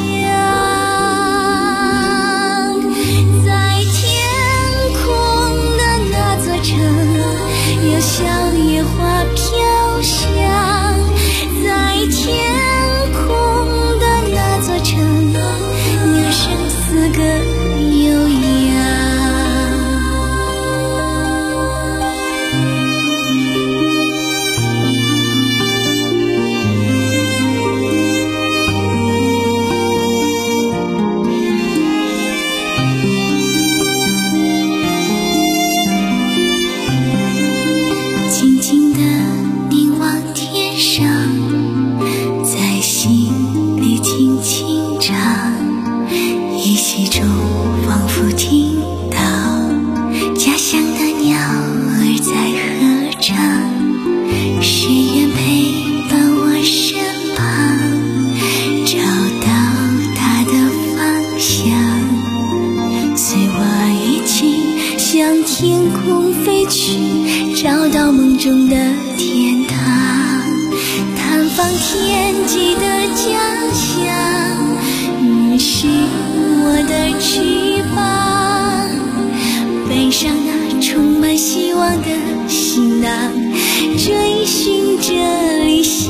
在天空的那座城，有小野花飘香，在天空的那座城，鸟声四个悠扬。静静地凝望天上，在心里轻轻唱，依稀中仿佛听到家乡的鸟儿在合唱，谁愿陪伴我身旁，找到它的方向，随我一起向天空飞去，找到梦中的天堂，探访天际的家乡，你是我的翅膀，背上那充满希望的行囊，追寻着理想。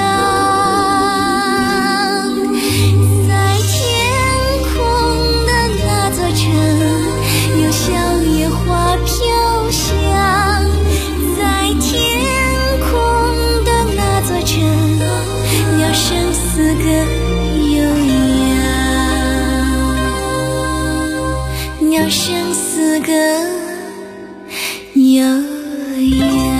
在天空的那座城，有小野花飘香，在天空的那座城，鸟声四个悠扬，鸟声四个悠扬。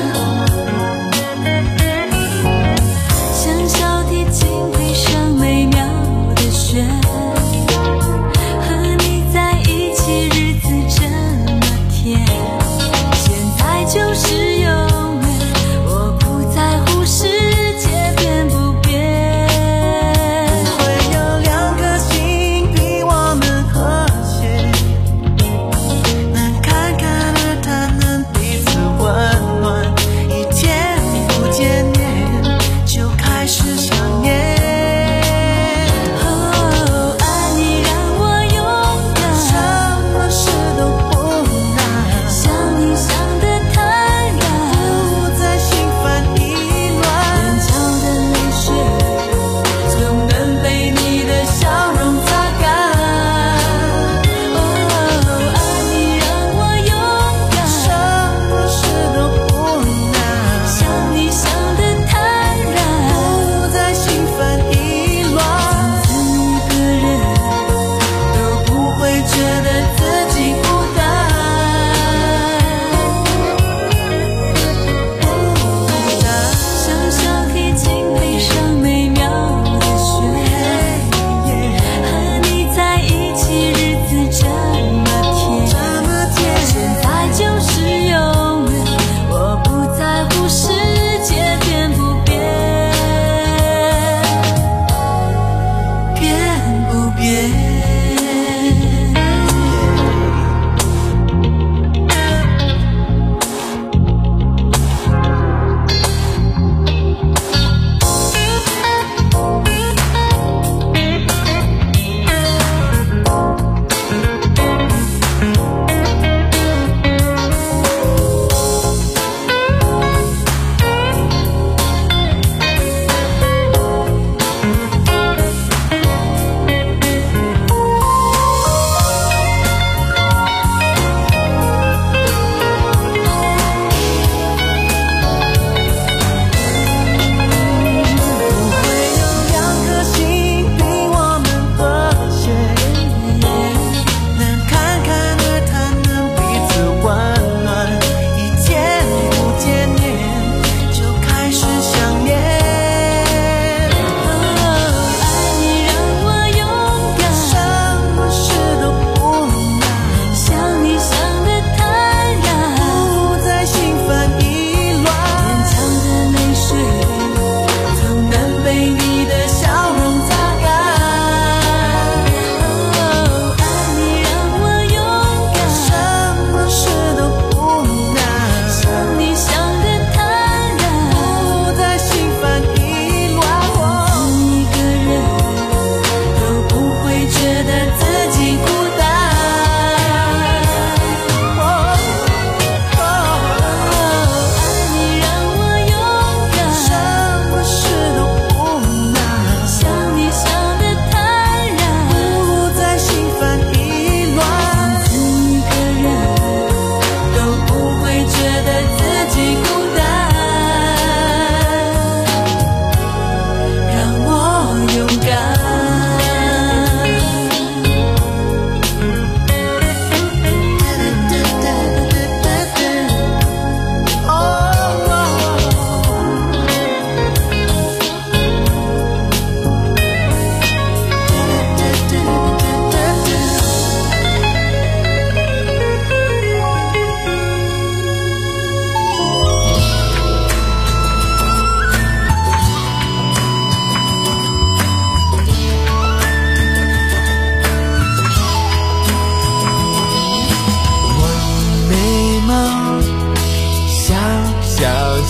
像小提琴配上美妙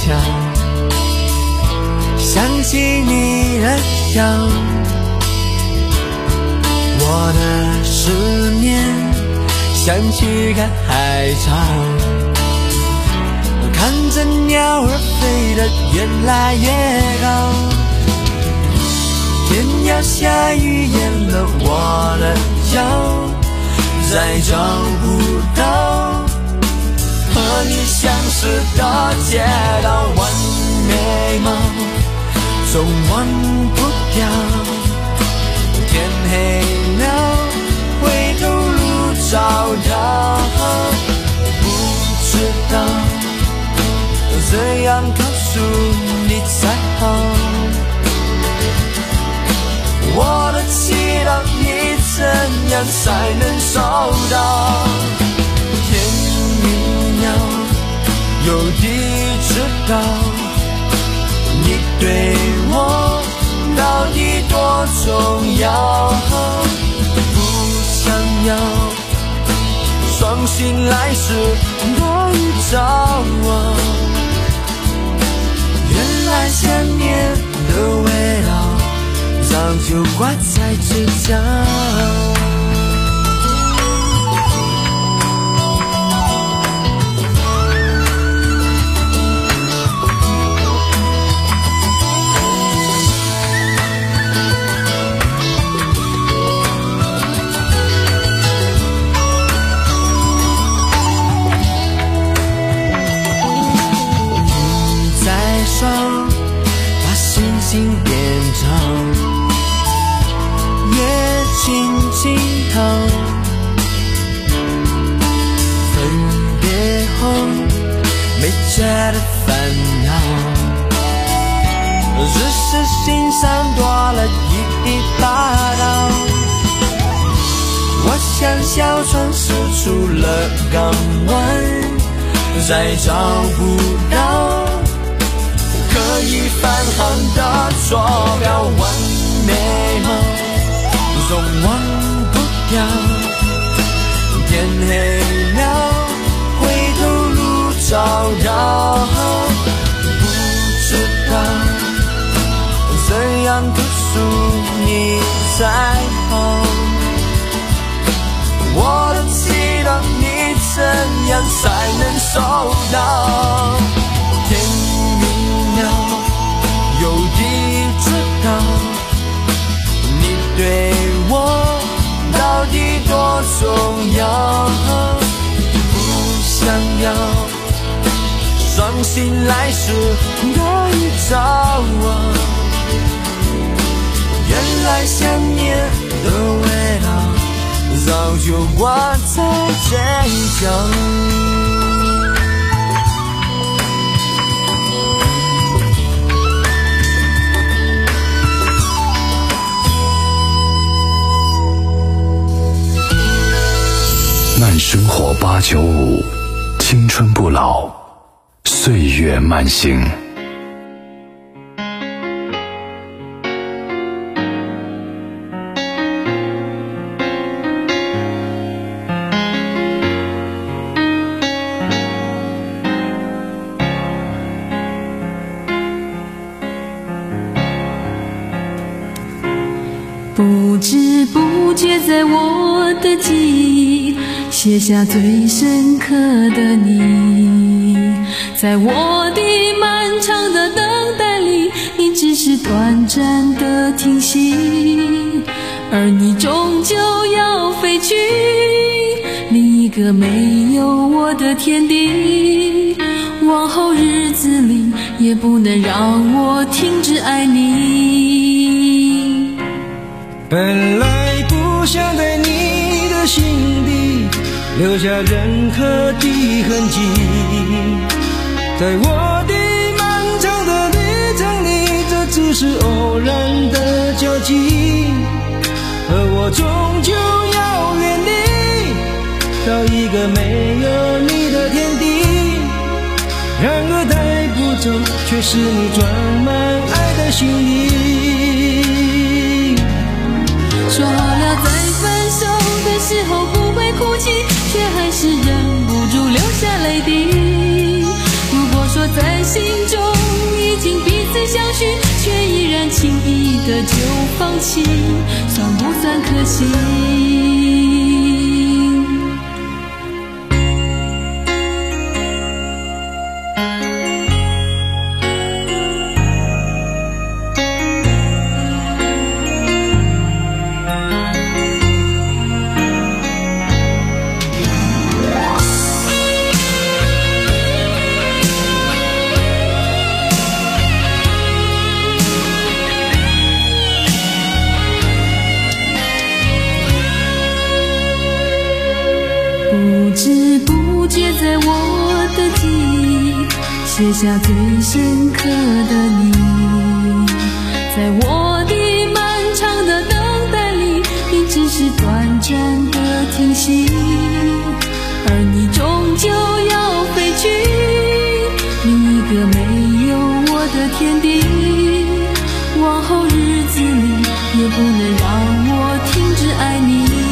墙，想起你的笑，我的思念像去看海潮，看着鸟儿飞得越来越高，天要下雨淹了我的脚，再找不到和你相识的街道，弯眉毛总忘不掉，天黑了回头路照耀，不知道怎样告诉你才好，我的祈祷你怎样才能收到，天明了有地知道你对我到底多重要，不想要双星来时多预兆，原来想念的味道早就挂在嘴角。把星星变成夜静静头，分别后没觉得烦恼，只是心上多了一把刀，我像小船驶出了港湾，再找不到可以返航的坐标，弯眉毛总忘不掉，天黑了回头路照耀，不知道怎样告诉你才好，我的祈祷你怎样才能收到，天有地知道你对我到底多重要，不想要双星来时多预兆，原来想念的味道早就挂在嘴角。 慢生活八九五，青春不老，岁月慢行。 不知不觉在我的记忆写下最深刻的你，在我的漫长的等待里，你只是短暂的停息，而你终究要飞去另一个没有我的天地，往后日子里也不能让我停止爱你。 本来不想在你的心底留下任何的痕迹，在我的漫长的旅程里，这只是偶然的交集，而我终究要远离到一个没有你的天地，然而带不走却是你装满爱的心意。 说好了在分手的时候不会哭泣，却还是忍不住流下泪滴。如果说在心中放弃，算不算可惜？不知不觉在我的记忆写下最深刻的你，在我的漫长的等待里，你只是短暂的停息，而你终究要飞去另一个没有我的天地，往后日子里也不能让我停止爱你。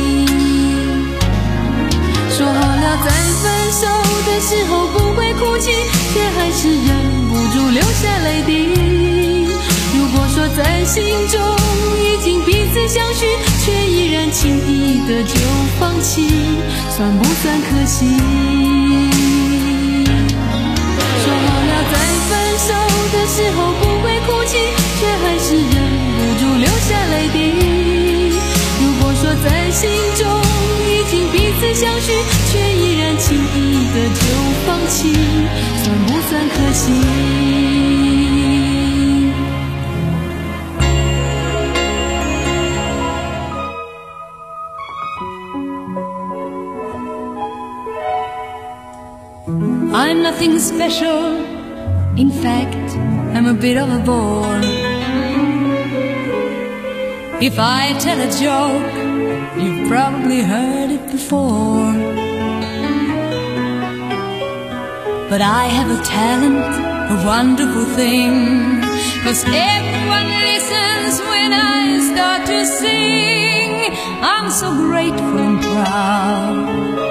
说好了在分手的时候不会哭泣，却还是忍不住流下泪滴。如果说在心中已经彼此相许，却依然轻易的就放弃，算不算可惜？说好了在分手的时候不会哭泣，却还是忍不住流下泪滴。如果说在心中已经彼此相许，却依然轻易的就放弃，算不算可惜？I'm nothing special, in fact, I'm a bit of a bore. If I tell a joke, you've probably heard it before. But I have a talent, a wonderful thing, 'cause everyone listens when I start to sing. I'm so grateful and proud.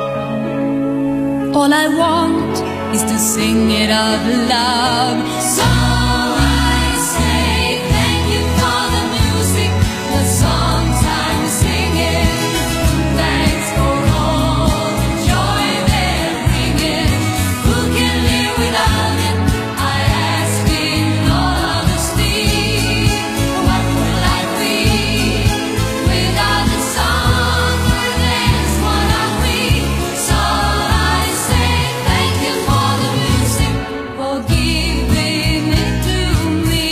All I want is to sing it out loud. So I say thank you for the music, the songs I'm singing. Thanks for all the joy they're bringing. Who can live without it? I ask in all honesty. What would life be without the song? That's what I'm weak. So I say thank you for the music, for giving it to me.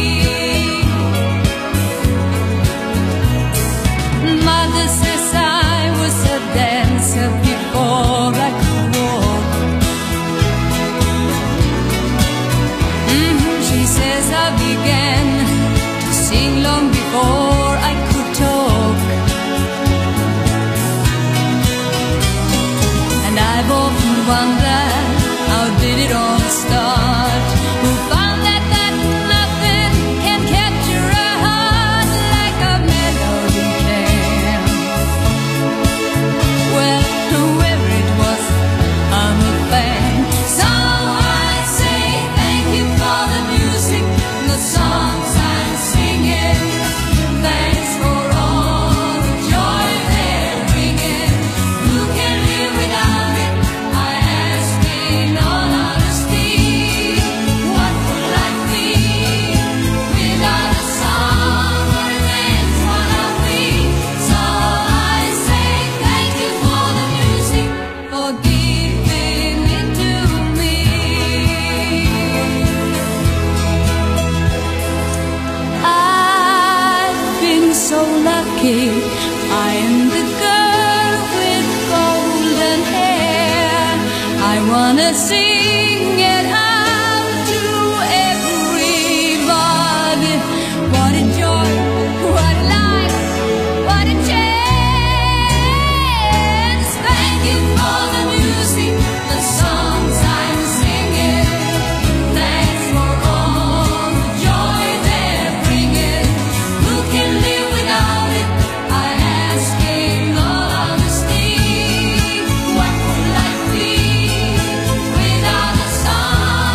Mother says I was a dancer before I could walk. Mhm, she says I began to sing long before I could talk. And I've often wondered, how did it all start? Who found that, that nothing can capture a heart like a melody can? Well, whoever it was, I'm a fan. So I say thank you for the music, the songs I'm singing. Thanks for all the joy they're bringing. Who can live without it? I ask in all honesty. What would life be without a song or a dance one of me? So I say thank you for the music, for giving it to me. I've been so lucky. I am the girl with golden hair. I wanna sing it out to everybody. What a joy, what a life, what a chance. Thank you for the music, the songs I'm singing. Thanks for all the joy they're bringing. Who can live without it? I ask in all honesty. What would life be without a song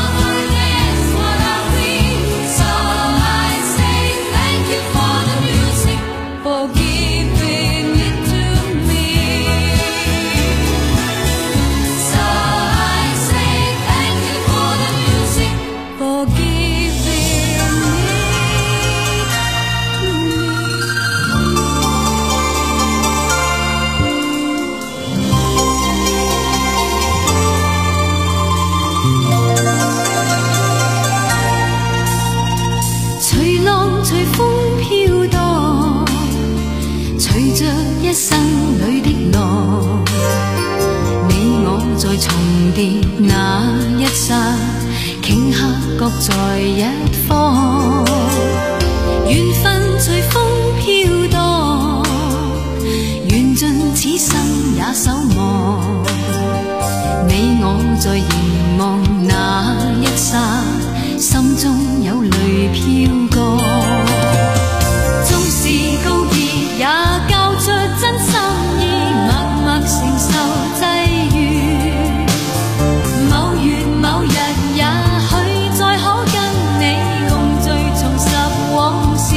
疊那一剎，頃刻各在一方，緣分隨風飄蕩，緣盡此生也守望。你我在凝望那一剎，心中有淚飄過。縱是告別，也交出真心意，默默承受際遇。某月某日，也許再可跟你共聚，重拾往事。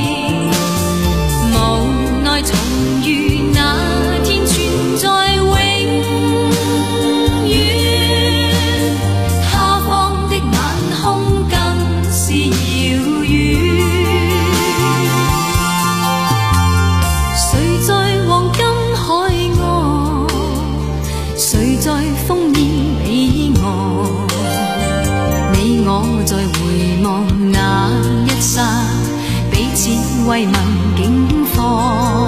無奈重遇那天，存在永遠。他方的晚空更是遙遠。誰在黃金海岸？誰在烽煙彼岸？你我在回望那一剎，彼此慰問境況。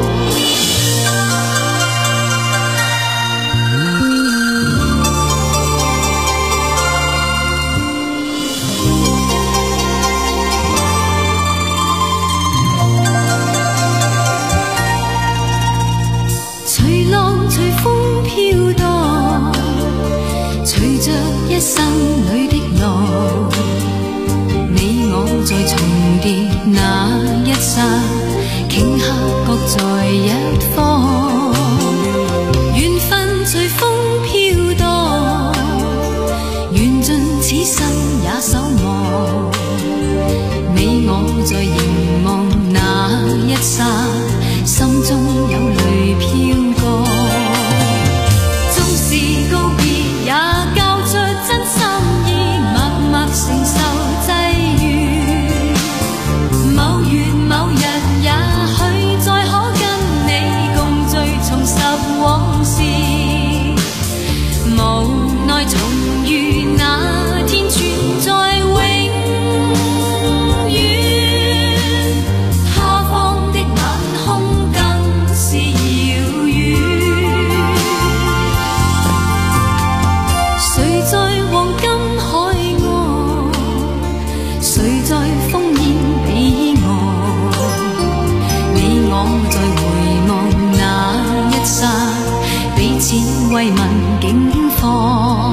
隨浪隨風飄蕩，隨着一生裏的浪，你我在重疊那一剎，頃刻各在一方。緣分隨風飄蕩，緣盡此生也守望。你我在凝望那一剎，心中有淚飄過。縱是告別，也交出真心意，默默承受際遇。某月某日，也許再可跟你共聚，重拾往事。無奈重遇那天，存在永遠。他方的晚空更是遙遠。誰在黃金海岸？誰在烽煙彼岸？你我在回望那一剎，彼此慰問境況。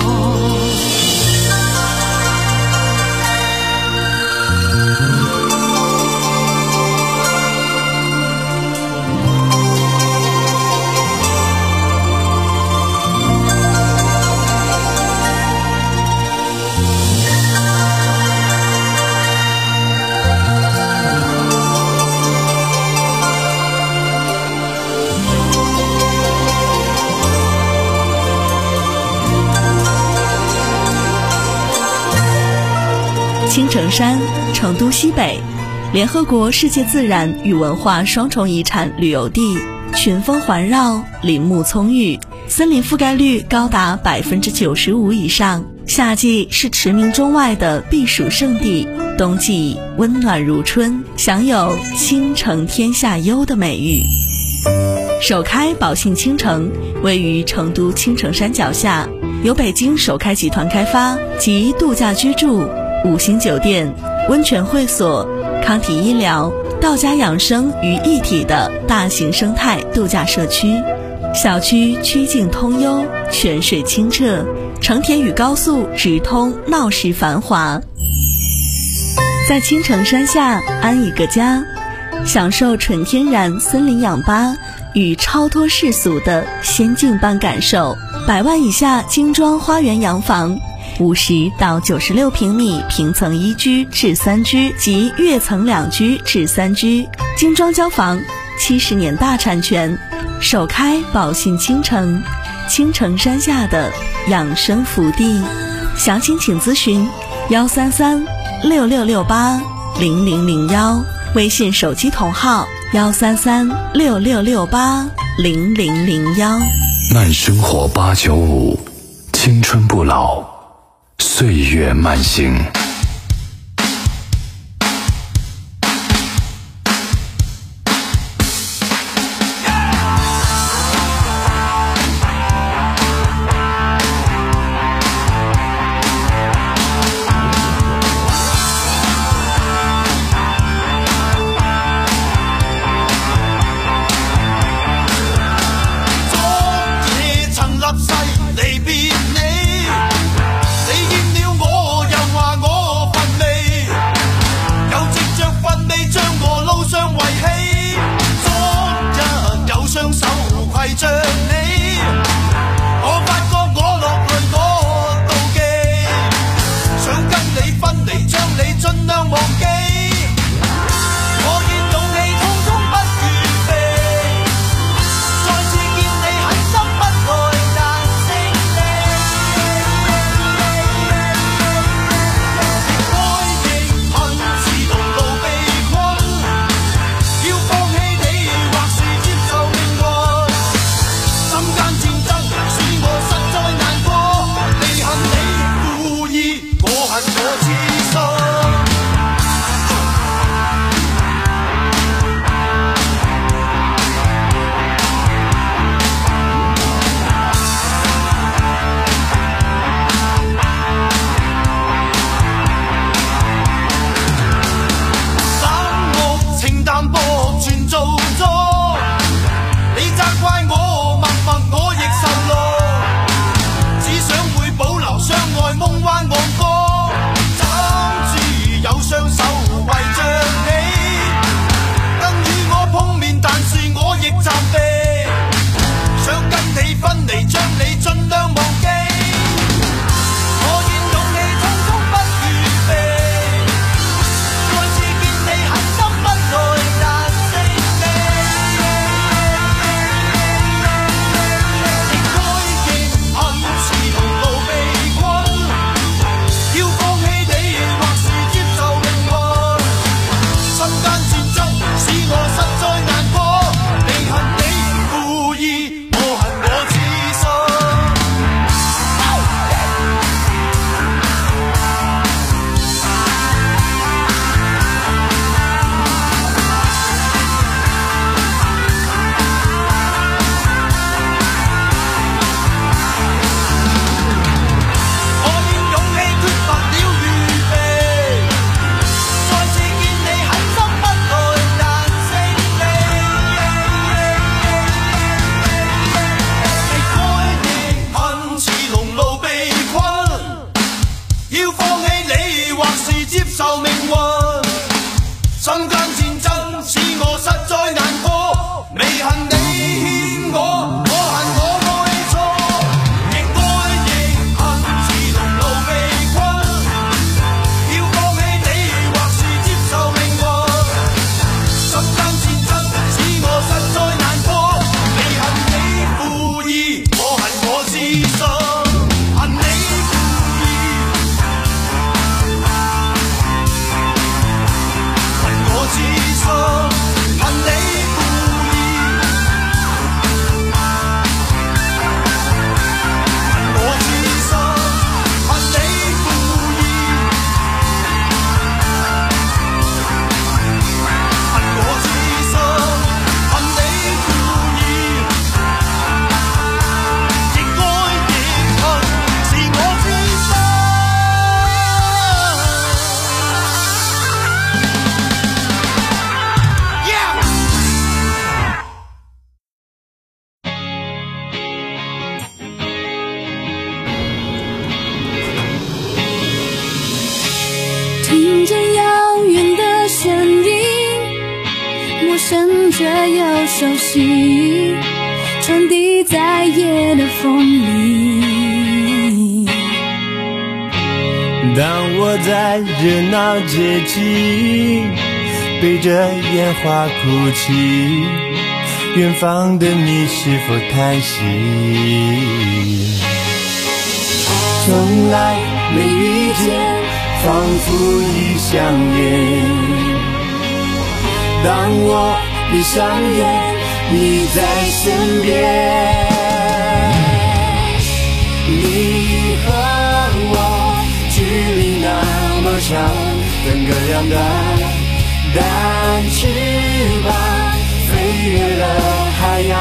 青城山，成都西北，联合国世界自然与文化双重遗产旅游地，群峰环绕，林木葱郁，森林覆盖率高达百分之九十五以上。夏季是驰名中外的避暑胜地，冬季温暖如春，享有倾城天下优的美誉。首开宝信倾城位于成都青城山脚下，由北京首开集团开发，集度假居住、五星酒店、温泉会所、康体医疗、道家养生于一体的大型生态度假社区。小区曲径通幽，泉水清澈，成田与高速直通，闹市繁华。在青城山下安一个家，享受纯天然森林氧吧与超脱世俗的仙境般感受。百万以下精装花园洋房，五十到九十六平米平层一居至三居及跃层两居至三居，精装交房，七十年大产权，首开宝信倾城，青城山下的养生福地。详情请咨询幺三三六六六八零零零幺，微信手机同号幺三三六六六八零零零幺。 慢生活八九五，青春不老，岁月慢行。 生却又熟悉，传递在夜的风里。 当我在热闹街机背着烟花哭泣，远方的你是否叹息？从来没遇见，仿佛已相恋。当我闭上眼，你在身边。你和我距离那么长，分隔两端，但翅膀飞越了海洋。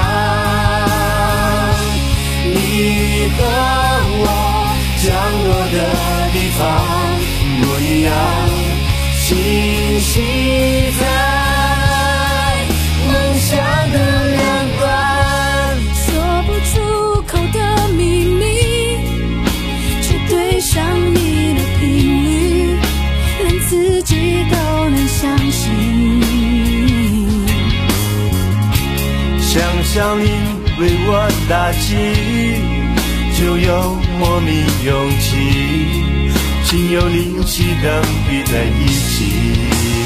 你和我降落的地方不一样，栖息在梦想的两端。 说不出口的秘密，却对上你的频率，连自己都能相信。 想象你为我打气，就有莫名勇气，心有灵犀等聚在一起。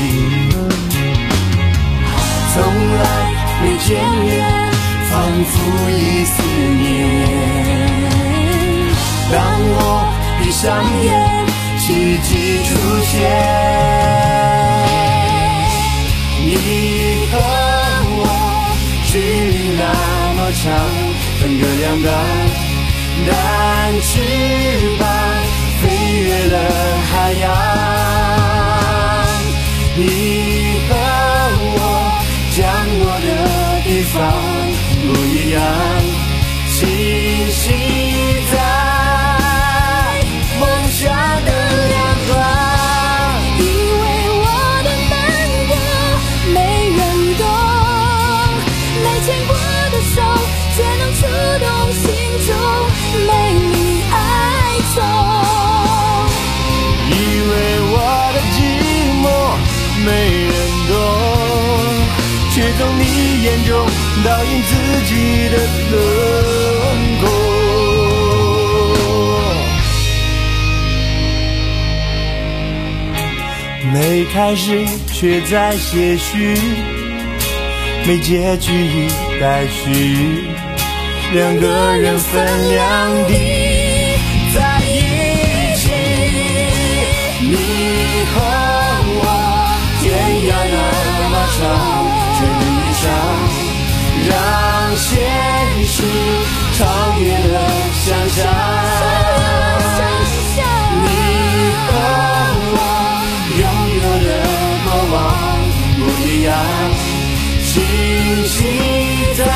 从来没见面，仿佛已思念。当我闭上眼，奇迹出现。你和我距离那么长，分隔两端，但翅膀飞越了海洋。你和我降落的地方不一样，栖息在梦想的两端。 以为我的难过没人懂，没牵过的手却能触动心中美丽哀愁。 以为我的寂寞没人懂，却从你眼中倒映自己的轮廓。没开始却在些许，没结局已待续，两个人分两地在一起。你和我天涯那么长，却能遇上，让现实超越了想象。你和我拥有的过往不一样，栖息在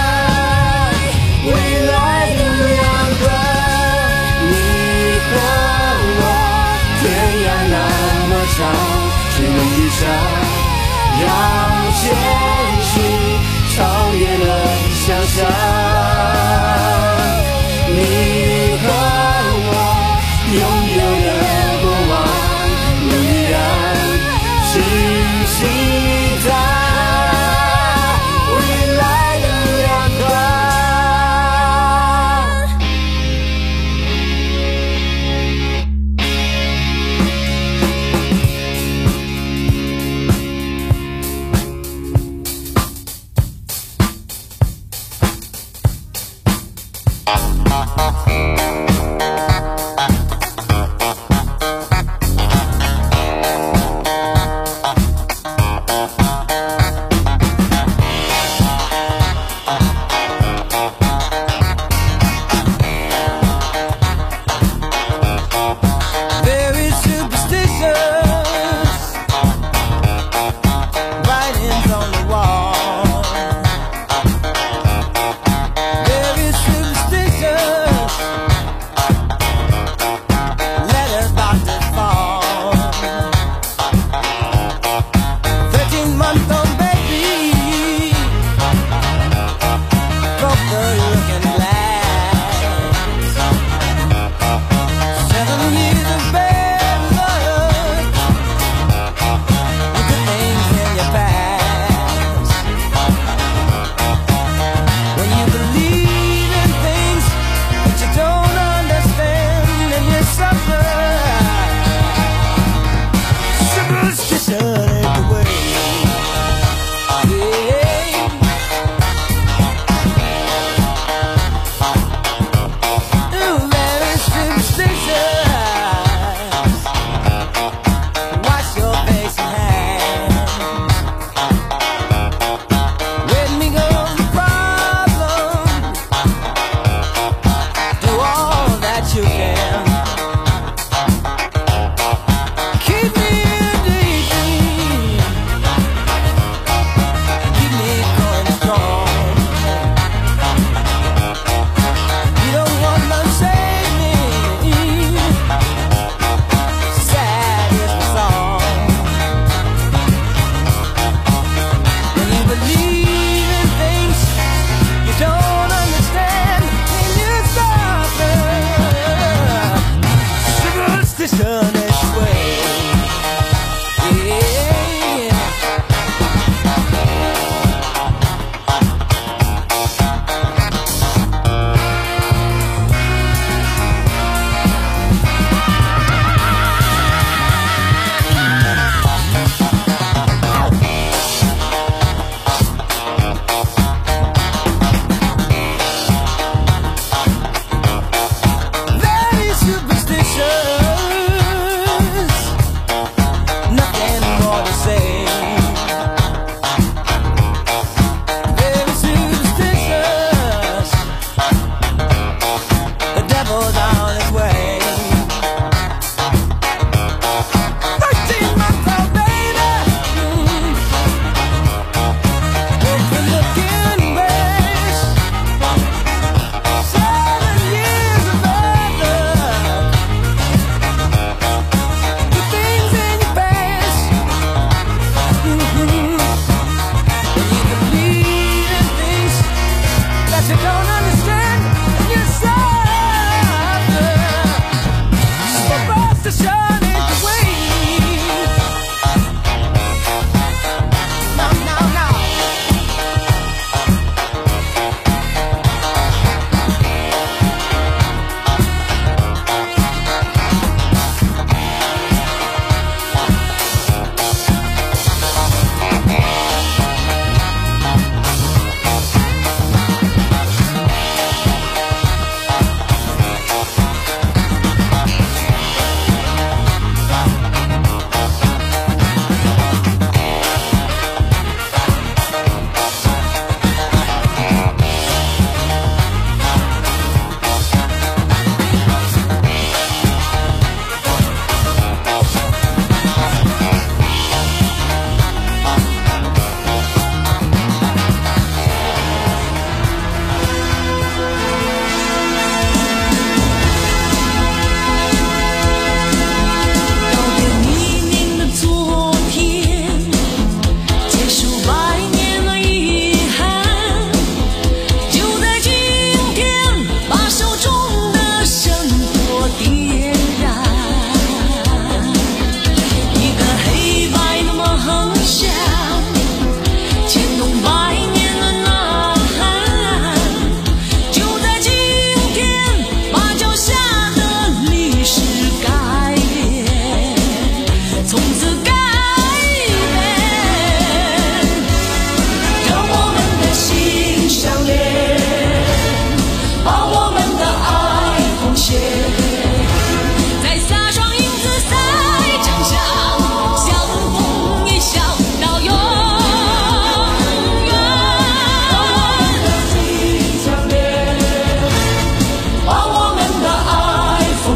未来的两端。你和我天涯那么长，却能遇上，让现实超越了想象。你和我拥有的过往不一样，栖息在未来的两端。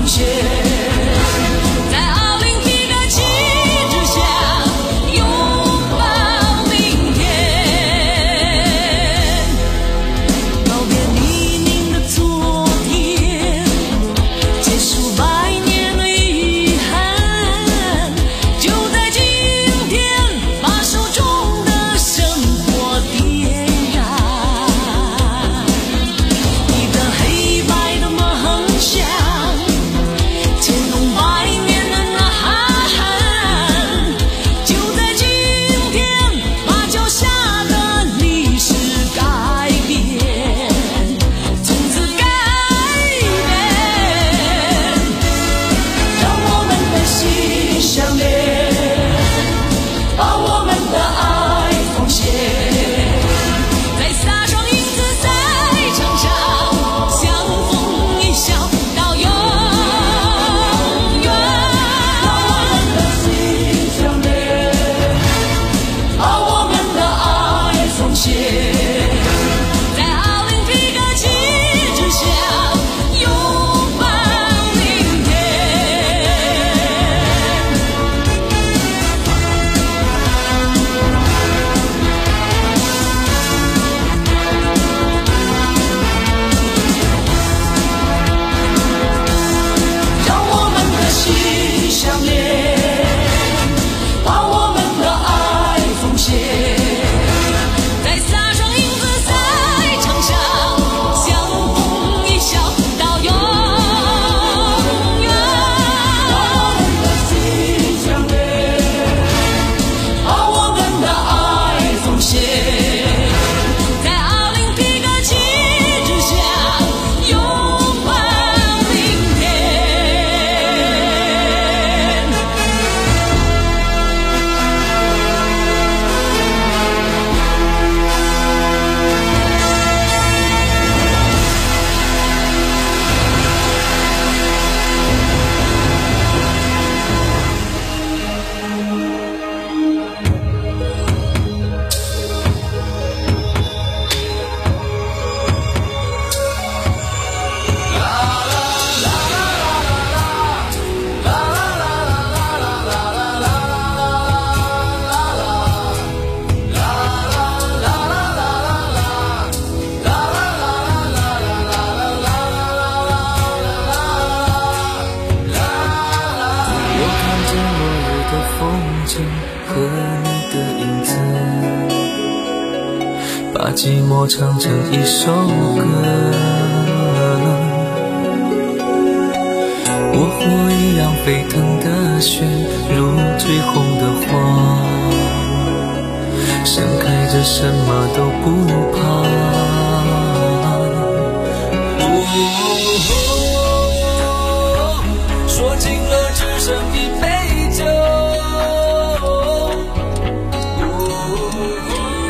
奉献，在奥林匹克旗帜下拥抱明天，告别泥泞的昨天，结束百年的遗憾，就在今天把手中的生活点燃，你的黑白的梦想牵动百年的呐喊，就在今天把脚下的历史改变，从此改变，让我们的心相连，把我们的爱奉献，再撒上银子在场上，相逢一笑到永远。让我们的心相连，把我们的爱奉献，在奥林匹克旗帜下拥抱明天。让我们的心相连，把我们的爱奉献，再撒上银子在场上，相逢一笑到永远。让我们的心相连，把我们的爱奉献，在奥林匹克旗帜下拥抱明天。 我看见落日的风景和你的影子，把寂寞唱成一首歌。我火一样沸腾的血，如最红的花，盛开着什么都不怕。